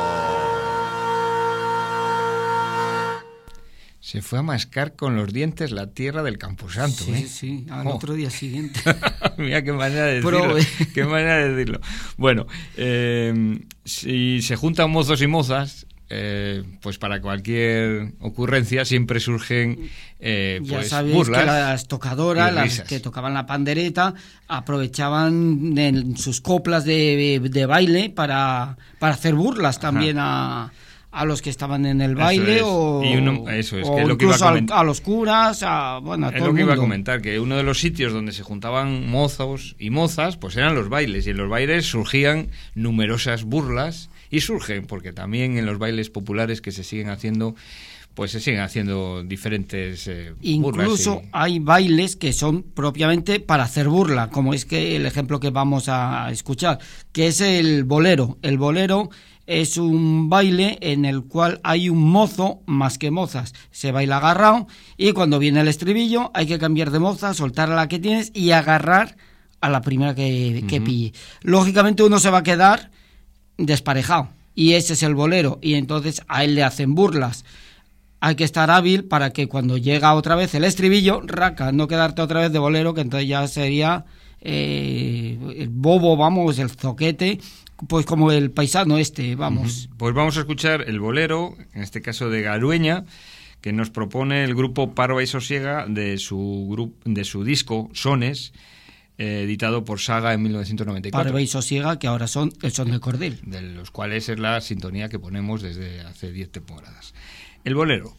Se fue a mascar con los dientes la tierra del Camposanto. Sí, ¿eh? sí, al oh. otro día siguiente. Mira qué manera de decirlo. Pero, qué manera de decirlo. Bueno, eh, si se juntan mozos y mozas, eh, pues para cualquier ocurrencia siempre surgen eh, ya pues, sabéis burlas. Que las tocadoras, las que tocaban la pandereta, aprovechaban en sus coplas de, de baile para, para hacer burlas también a... a los que estaban en el baile eso es. o, y uno, eso es, o que lo que iba a, coment- a los curas, a, bueno, a es todo lo el que mundo. iba a comentar, que uno de los sitios donde se juntaban mozos y mozas, pues eran los bailes, y en los bailes surgían numerosas burlas, y surgen, porque también en los bailes populares que se siguen haciendo, pues se siguen haciendo diferentes eh, burlas. Incluso y... hay bailes que son propiamente para hacer burla, como es que el ejemplo que vamos a escuchar, que es el bolero. El bolero es un baile en el cual hay un mozo más que mozas. Se baila agarrado y cuando viene el estribillo hay que cambiar de moza, soltar a la que tienes y agarrar a la primera que, que uh-huh. pille. Lógicamente uno se va a quedar desparejado y ese es el bolero y entonces a él le hacen burlas. Hay que estar hábil para que cuando llega otra vez el estribillo, raca, no quedarte otra vez de bolero, que entonces ya sería eh, el bobo, vamos, el zoquete, pues como el paisano este, vamos. Uh-huh. Pues vamos a escuchar el bolero, en este caso de Garueña, que nos propone el grupo Parva y Sosiega de su grupo, de su disco Sones, eh, editado por Saga en mil novecientos noventa y cuatro. Parva y Sosiega, que ahora son el Son del Cordel. De los cuales es la sintonía que ponemos desde hace diez temporadas. El bolero.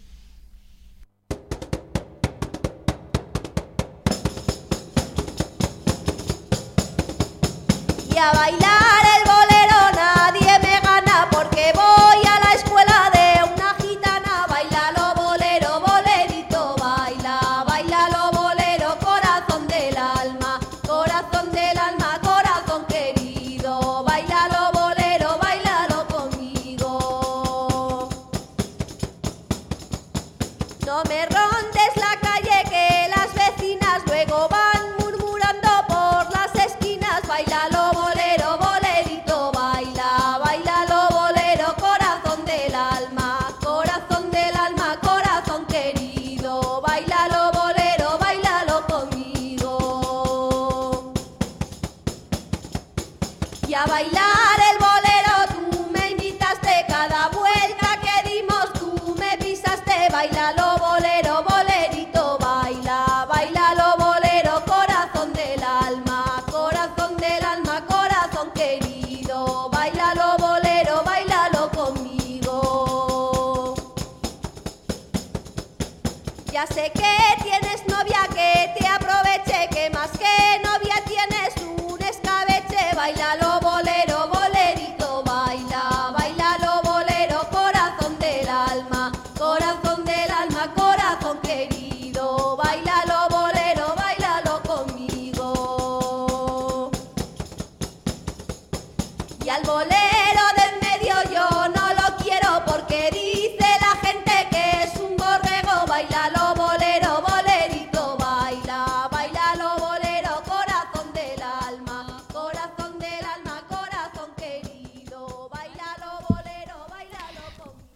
Y a bailar el bolero nadie me gana, porque voy a la escuela de una gitana. Bailalo bolero, bolerito, baila, bailalo bolero, corazón del alma, corazón del alma, corazón querido. Bailalo bolero, bailalo conmigo. No me rondes la calle, que las vecinas luego van murmurando por las esquinas. Bailalo bolero, bolerito, baila, bailalo bolero, corazón del alma, corazón del alma, corazón querido. Bailalo bolero, bailalo conmigo. Y a bailar el bolero tú me invitaste, cada vuelta que dimos tú me pisaste. Bailalo bolero, bolerito, baila, bailalo bolero, corazón del alma, corazón del alma, corazón querido. Bailalo bolero, bailalo conmigo. Ya sé que tienes novia, que te aproveche, que más que novia tienes un escabeche. Bailalo bolero, bolerito, baila, bailalo bolero, corazón del alma, corazón del alma, corazón querido. Bailalo bolero, bailalo conmigo. Y al bolero del medio yo no lo quiero,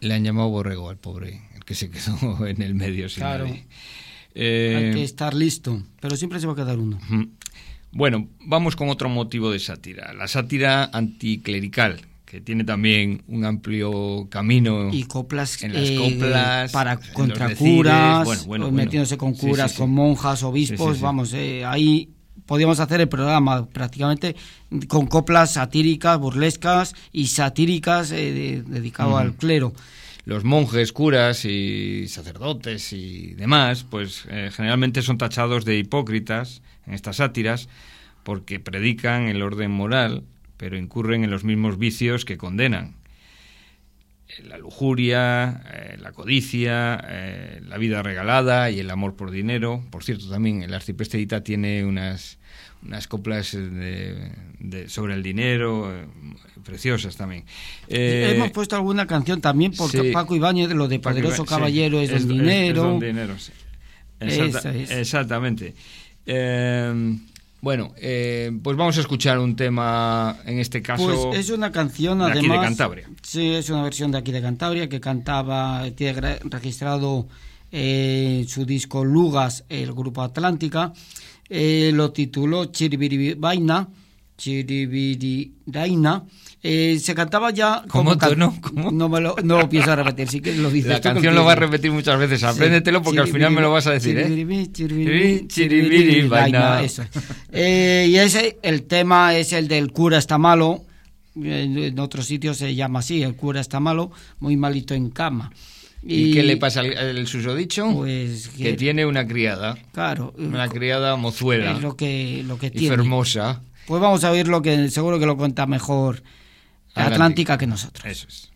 Le han llamado borrego al pobre, el que se quedó en el medio sin Claro. nadie. Eh, Hay que estar listo, pero siempre se va a quedar uno. Bueno, vamos con otro motivo de sátira, la sátira anticlerical, que tiene también un amplio camino y coplas, en las eh, coplas, para en contra los decires, curas, bueno, bueno, metiéndose bueno. con curas, sí, sí, sí. con monjas, obispos, Sí, sí, sí. vamos, eh, ahí podíamos hacer el programa prácticamente con coplas satíricas, burlescas y satíricas eh, de, dedicado Uh-huh. al clero. Los monjes, curas y sacerdotes y demás, pues eh, generalmente son tachados de hipócritas en estas sátiras porque predican el orden moral, pero incurren en los mismos vicios que condenan. La lujuria, eh, la codicia, eh, la vida regalada y el amor por dinero. Por cierto, también el arcipreste Ita tiene unas, unas coplas de, de, sobre el dinero eh, preciosas también. Eh, Hemos puesto alguna canción también porque sí. Paco Ibáñez, lo de Poderoso Paco, Caballero sí, es, es dinero. Es, es don dinero, sí. Exacta, Esa es. Exactamente. Eh, bueno, eh, pues vamos a escuchar un tema, en este caso... Pues es una canción, de además... aquí de Cantabria. Sí, es una versión de aquí de Cantabria que cantaba, tiene gra- registrado eh, su disco Lugas, el Grupo Atlántica. Eh, lo tituló Chiribiribaina, Chiribiriraina. Eh, se cantaba ya... ¿Cómo can- tono? ¿Cómo? No, me lo, no lo pienso repetir, sí que lo dices La tú, que canción lo lo vas a piensas. repetir muchas veces, apréndetelo porque al final me lo vas a decir, ¿eh? Chiribiribi, chiribiribi, Chiribiri, chiribiri, chiribiri, vaina, vaina. eso. Eh, y ese, el tema es el del cura está malo. En, en otros sitios se llama así, el cura está malo, muy malito en cama. ¿Y, ¿Y qué le pasa al, al susodicho? Pues que, que tiene una criada. Claro. Una criada mozuela. Es lo que, lo que y tiene. fermosa. Pues vamos a oír lo que seguro que lo cuenta mejor Atlántica, Atlántica que nosotros. Eso es.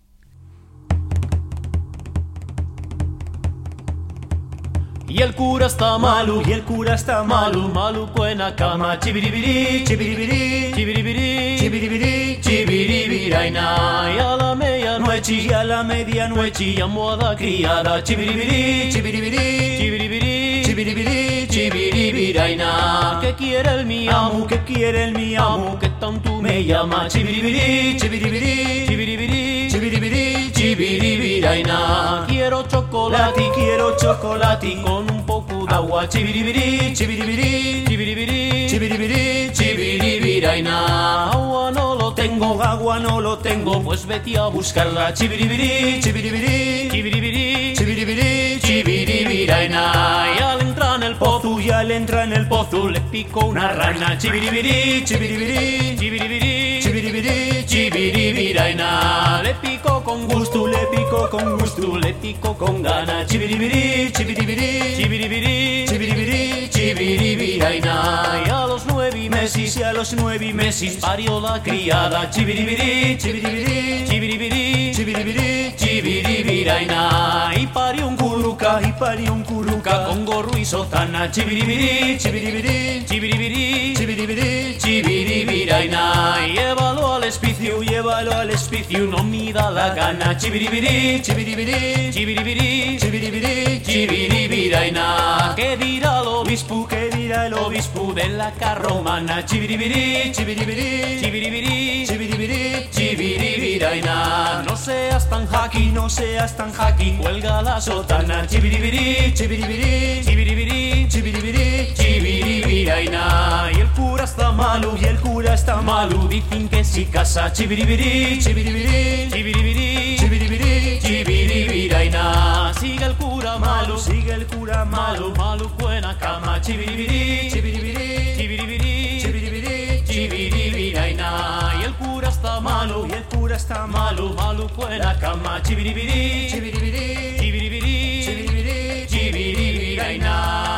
Y el cura está malo, y el cura está malo, malo buena cama, chibiribiri, chibiribiri, chibiribiri, chibiribiri, chibiribiraina. Y a la medianoche, y a la medianoche, y almohada criada, chibiribiri, chibiribiri, chibiribiri, chibiribiri, chibiribiraina. ¿Qué quiere el mi amo? ¿Qué quiere el mi amo? Que tanto me llama, chibiribiri, chibiribiri, chibiribiri, chibiribiri, chibiribiraina. Quiero chocolate, quiero chocolate con un poco de agua, chibiribiri, chibiribiri, chibiribiri, chibiribiri, chibiribiraina. Agua no lo tengo, agua no lo tengo, pues vete a buscarla, chibiribiri, chibiribiri, chibiribiri, chibiribiri, chibiribiraina. Y al entrar en el pozo, y al entrar en el pozo le pico una rana, chibiribiri, chibiribiri, chibiribiri, chibiribiri, chibiribiraina. Le pico con gusto, le pico con gusto, le pico con gana, chibiribiri, chibiribiri, chibiribiri, chibiribiri, chibiribiraina. Y a los nueve meses, y a los nueve meses parió la criada, chibiribiri, chibiribiri, chibiribiri, chibiribiri, chibiribiraina. Y parió un curuca, y parió un curuca con gorro y sotana, chibiribiri, chibiribiri, chibiribiri, chibiribiri, chibiribiraina. Llévalo al hospicio, llévalo al hospicio, no me da la gana, chibiribiri, chibiribiri, chibiribiri, chibiribiri, chibiribiraina. ¿Qué dirá el obispo? ¿Qué dirá el obispo de la carromana? Chibiribiri, chibiribiri, chibiribiri, chibiribiri, chibiribiraina. No seas tan haki, no seas tan haki, cuelga la sotana, chibiribiri, chibiribiri, chibiribiri, chibiribiri, chibiribiraina. Y el cura está malo, y el cura está malo, dicen que si casa, chibiribiri, chibiribiri, chibiribiri, chibiribiri, chibiribiraina. Sigue el cura malo, sigue el cura malo, malo buena cama, chibiribiri, chibiribiri, chibiribiri, chibiribiri, chibiribiraina. Y el cura está malo, y el cura está malo, malo buena cama, chibiribiri, chibiribiri, chibiribiri, chibiribiri, chibiribiraina.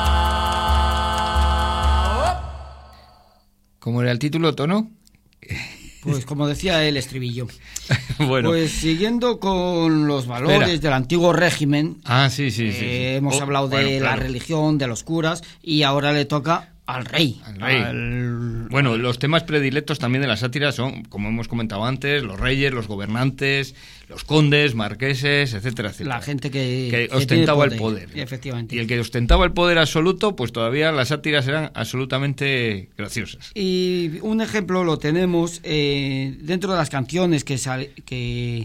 ¿Cómo era el título, Tono? Pues como decía el estribillo. Bueno. Pues siguiendo con los valores Espera. del antiguo régimen. Ah, sí, sí, sí. sí. Eh, hemos Oh, hablado de bueno, la claro. religión, de los curas, y ahora le toca al rey. Al rey. Al- Bueno, los temas predilectos también de la sátira son, como hemos comentado antes, los reyes, los gobernantes, los condes, marqueses, etcétera, etcétera. La gente que, que que ostentaba tiene el poder. Efectivamente. Y el que ostentaba el poder absoluto, pues todavía las sátiras eran absolutamente graciosas. Y un ejemplo lo tenemos eh, dentro de las canciones que, sal- que,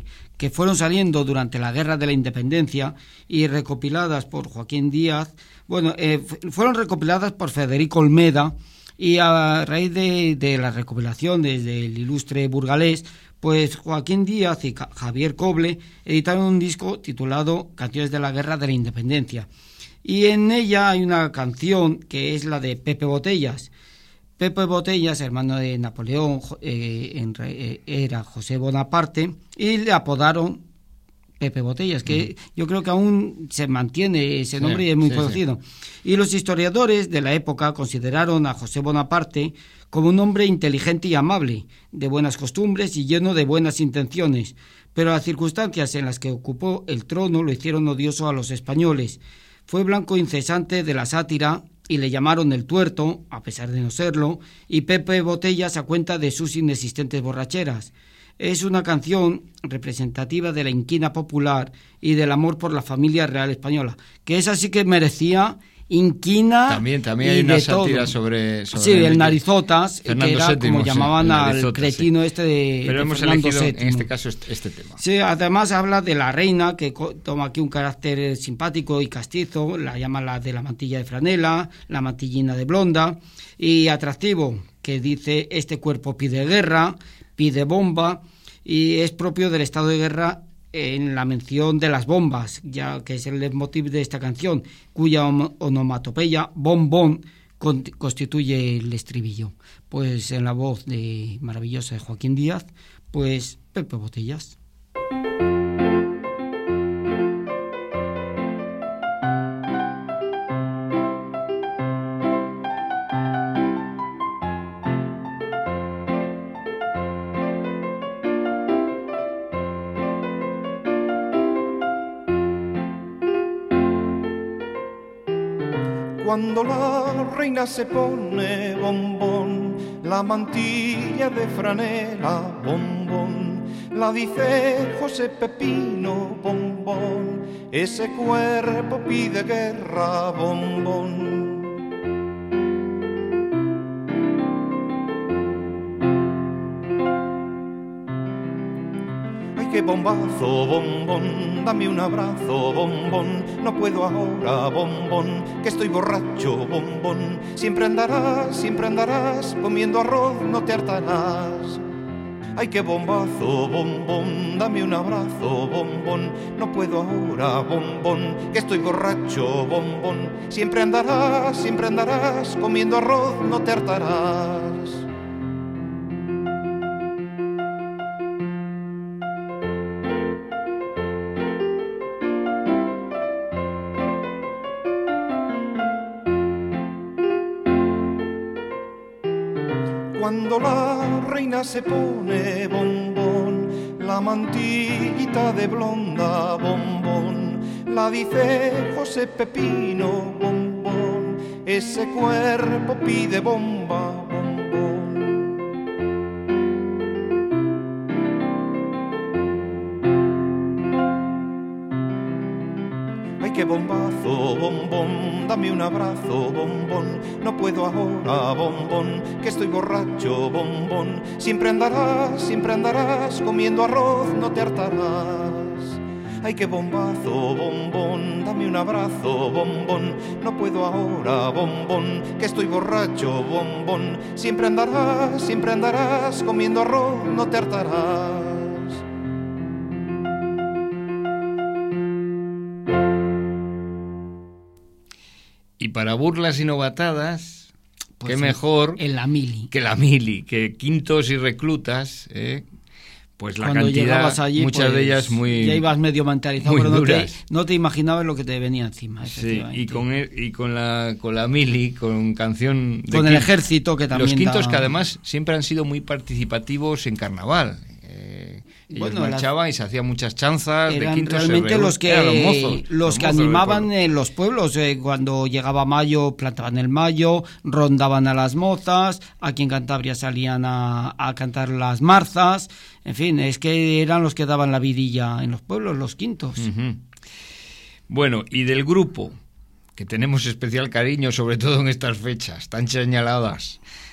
que fueron saliendo durante la Guerra de la Independencia y recopiladas por Joaquín Díaz, bueno, eh, fueron recopiladas por Federico Olmeda, y a raíz de, de la recopilación desde el ilustre burgalés, pues Joaquín Díaz y Javier Coble editaron un disco titulado Canciones de la Guerra de la Independencia. Y en ella hay una canción que es la de Pepe Botellas. Pepe Botellas, hermano de Napoleón, eh, en, eh, era José Bonaparte, y le apodaron Pepe Botellas, que mm. yo creo que aún se mantiene ese nombre, sí, y es muy sí, conocido. Sí. Y los historiadores de la época consideraron a José Bonaparte como un hombre inteligente y amable, de buenas costumbres y lleno de buenas intenciones, pero las circunstancias en las que ocupó el trono lo hicieron odioso a los españoles. Fue blanco incesante de la sátira y le llamaron el tuerto, a pesar de no serlo, y Pepe Botellas a cuenta de sus inexistentes borracheras. Es una canción representativa de la inquina popular y del amor por la familia real española, que esa sí que merecía inquina. También, también hay una sátira sobre, sobre... Sí, el Narizotas, Fernando que era séptimo, como llamaban sí, al cretino sí. este de Pero de hemos Fernando elegido séptimo. En este caso este, este tema. Sí, además habla de la reina, que toma aquí un carácter simpático y castizo, la llama la de la mantilla de franela, la mantillina de blonda, y atractivo, que dice: este cuerpo pide guerra, pide bomba, y es propio del estado de guerra en la mención de las bombas, ya que es el leitmotiv de esta canción, cuya onomatopeya, bombón, constituye el estribillo. Pues en la voz de maravillosa de Joaquín Díaz, pues Pepe Botellas. Cuando la reina se pone bombón, la mantilla de franela, bombón, la dice José Pepino, bombón, ese cuerpo pide guerra, bombón. ¡Qué bombazo, bombón! Dame un abrazo, bombón. No puedo ahora, bombón, que estoy borracho, bombón. Siempre andarás, siempre andarás, comiendo arroz no te hartarás. ¡Ay, qué bombazo, bombón! Dame un abrazo, bombón. No puedo ahora, bombón, que estoy borracho, bombón. Siempre andarás, siempre andarás, comiendo arroz no te hartarás. Cuando la reina se pone bombón, la mantillita de blonda, bombón, la dice José Pepino, bombón, ese cuerpo pide bomba, bombón. ¡Ay, qué bombazo, bombón! Dame un abrazo, bombón. No puedo ahora, bombón, que estoy borracho, bombón. Siempre andarás, siempre andarás, comiendo arroz no te hartarás. ¡Ay, qué bombazo, bombón! Dame un abrazo, bombón. No puedo ahora, bombón, que estoy borracho, bombón. Siempre andarás, siempre andarás, comiendo arroz no te hartarás. Y para burlas y novatadas, pues qué sí, mejor en la mili. que la mili, que quintos y reclutas, ¿eh? Pues la Cuando cantidad, llegabas allí, muchas pues, de ellas muy ya ibas medio mentalizado, muy pero no te, duras. no te imaginabas lo que te venía encima. Sí, y con el, y con la con la mili, con canción de con el ejército, que también los quintos da... que además siempre han sido muy participativos en carnaval. Ellos bueno, marchaban las... y se hacían muchas chanzas eran de quintos. Realmente los que los, mozos, los, los que mozos animaban en los pueblos, eh, cuando llegaba mayo plantaban el mayo, rondaban a las mozas, aquí en Cantabria salían a, a cantar las marzas, en fin, es que eran los que daban la vidilla en los pueblos, los quintos. Uh-huh. Bueno, y del grupo, que tenemos especial cariño, sobre todo en estas fechas tan señaladas,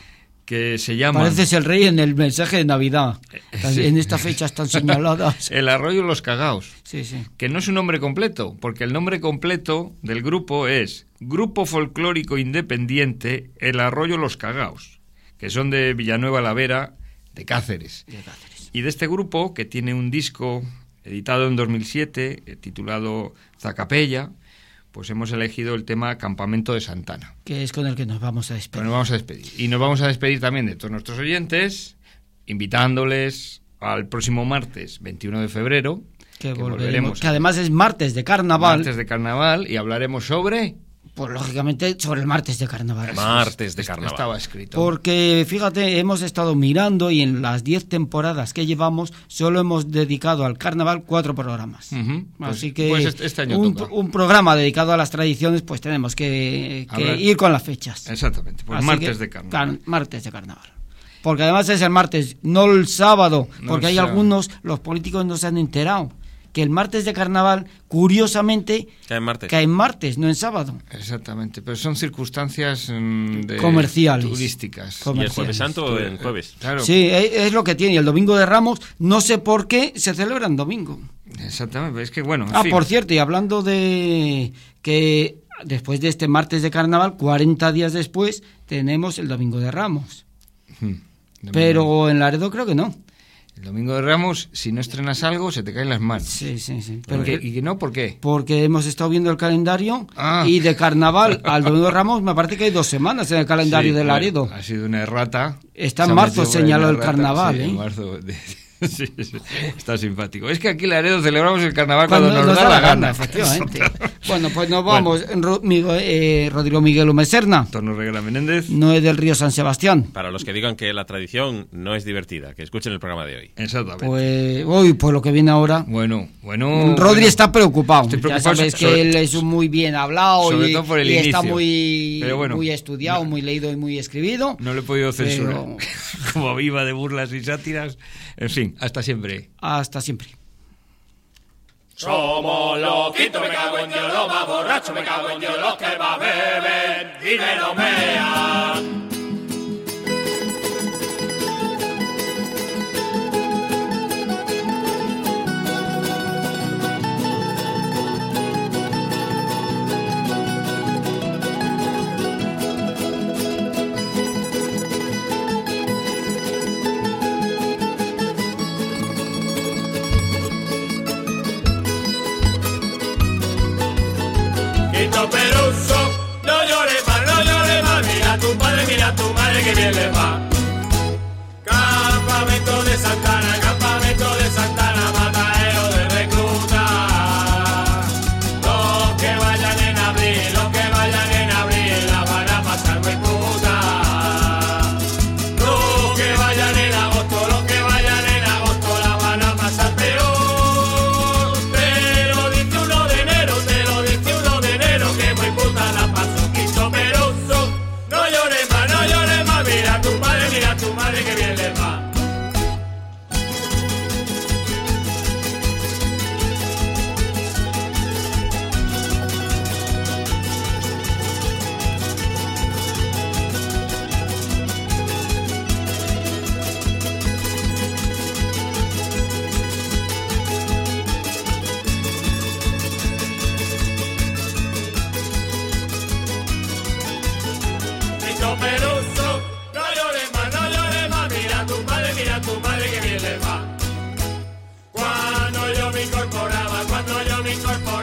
que se llama... Pareces el rey en el mensaje de Navidad, sí. En estas fechas tan señaladas. El Arroyo Los Cagaos. Sí, sí. Que no es un nombre completo, porque el nombre completo del grupo es Grupo Folclórico Independiente El Arroyo Los Cagaos, que son de Villanueva la Vera, de Cáceres. De Cáceres. Y de este grupo, que tiene un disco editado en dos mil siete, titulado Zacapella, pues hemos elegido el tema Campamento de Santana. Que es con el que nos vamos a despedir. Pues nos vamos a despedir. Y nos vamos a despedir también de todos nuestros oyentes, invitándoles al próximo martes, veintiuno de febrero, que, que volveremos, volveremos. Que además es martes de carnaval. Martes de carnaval, y hablaremos sobre... Pues lógicamente sobre el martes de carnaval. Martes de carnaval. Estaba escrito. Porque fíjate, hemos estado mirando y en las diez temporadas que llevamos solo hemos dedicado al carnaval cuatro programas. Uh-huh. Pues, Así que pues este, este año un, toca. un programa dedicado a las tradiciones, pues tenemos que, que ir con las fechas. Exactamente, pues Así martes que, de carnaval. Car- martes de carnaval. Porque además es el martes, no el sábado, No porque el hay sábado. algunos, los políticos no se han enterado que el martes de carnaval, curiosamente, Cae en martes. cae en martes, no en sábado. Exactamente, pero son circunstancias mm, de Comerciales. turísticas. ¿Y el Jueves Santo en jueves? Claro. Sí, es, es lo que tiene. Y el Domingo de Ramos, no sé por qué se celebra en domingo. Exactamente, es que bueno. en Ah, fin. por cierto, y hablando de que después de este martes de carnaval, cuarenta días después, tenemos el Domingo de Ramos. Hmm. Domingo. Pero en Laredo creo que no. El Domingo de Ramos, si no estrenas algo, se te caen las manos. Sí, sí, sí. ¿Pero Pero qué? ¿Y que no? ¿Por qué? Porque hemos estado viendo el calendario Ah. y de carnaval al Domingo de Ramos me parece que hay dos semanas en el calendario Sí, de bueno, Laredo. ha sido una errata. Está en Se ha marzo, metido por ahí señaló una el errata, carnaval, sí, ¿eh? en marzo. de- sí, sí, está simpático. Es que aquí en Laredo celebramos el carnaval Cuando, cuando, nos, da, la gana. efectivamente. Bueno, pues nos vamos. Ro- Miguel- eh, Rodrigo Miguel Umeserna, Torno Reguera Menéndez. Noé del Río San Sebastián. Para los que digan que la tradición no es divertida, que escuchen el programa de hoy. Exactamente. Pues, uy, pues lo que viene ahora. Bueno, bueno. Rodri bueno. está preocupado. Estoy Ya preocupado sabes sobre- que él es un muy bien hablado sobre y, todo por el y está inicio. muy, Pero bueno, muy estudiado, muy leído y muy escribido. No le he podido censurar. Pero- Como viva de burlas y sátiras. En fin, hasta siempre. Hasta siempre. Somos loquitos, me cago en Dios, los más borrachos, me cago en Dios, los que más beben y me lo mean. Quito Peruso, no llores más, no llores más, mira a tu padre, mira a tu madre que bien le va. Campamento de Santana, campamento de Santana, matadero de recluta. Los que vayan en abril, los que vayan en abril, la van a pasar muy puta. Los que vayan en agosto, los que vayan en agosto, la van a pasar peor. Te lo dice uno de enero, te lo dice uno de enero, que muy puta la paso, Quito Peruso. No llores más, no llores más, mira a tu padre, mira a tu madre que bien le va. Quito Peruso, no llores más, no llores más, mira a tu padre, mira a tu madre que bien le va. Cuando yo me incorporaba, cuando yo me incorporaba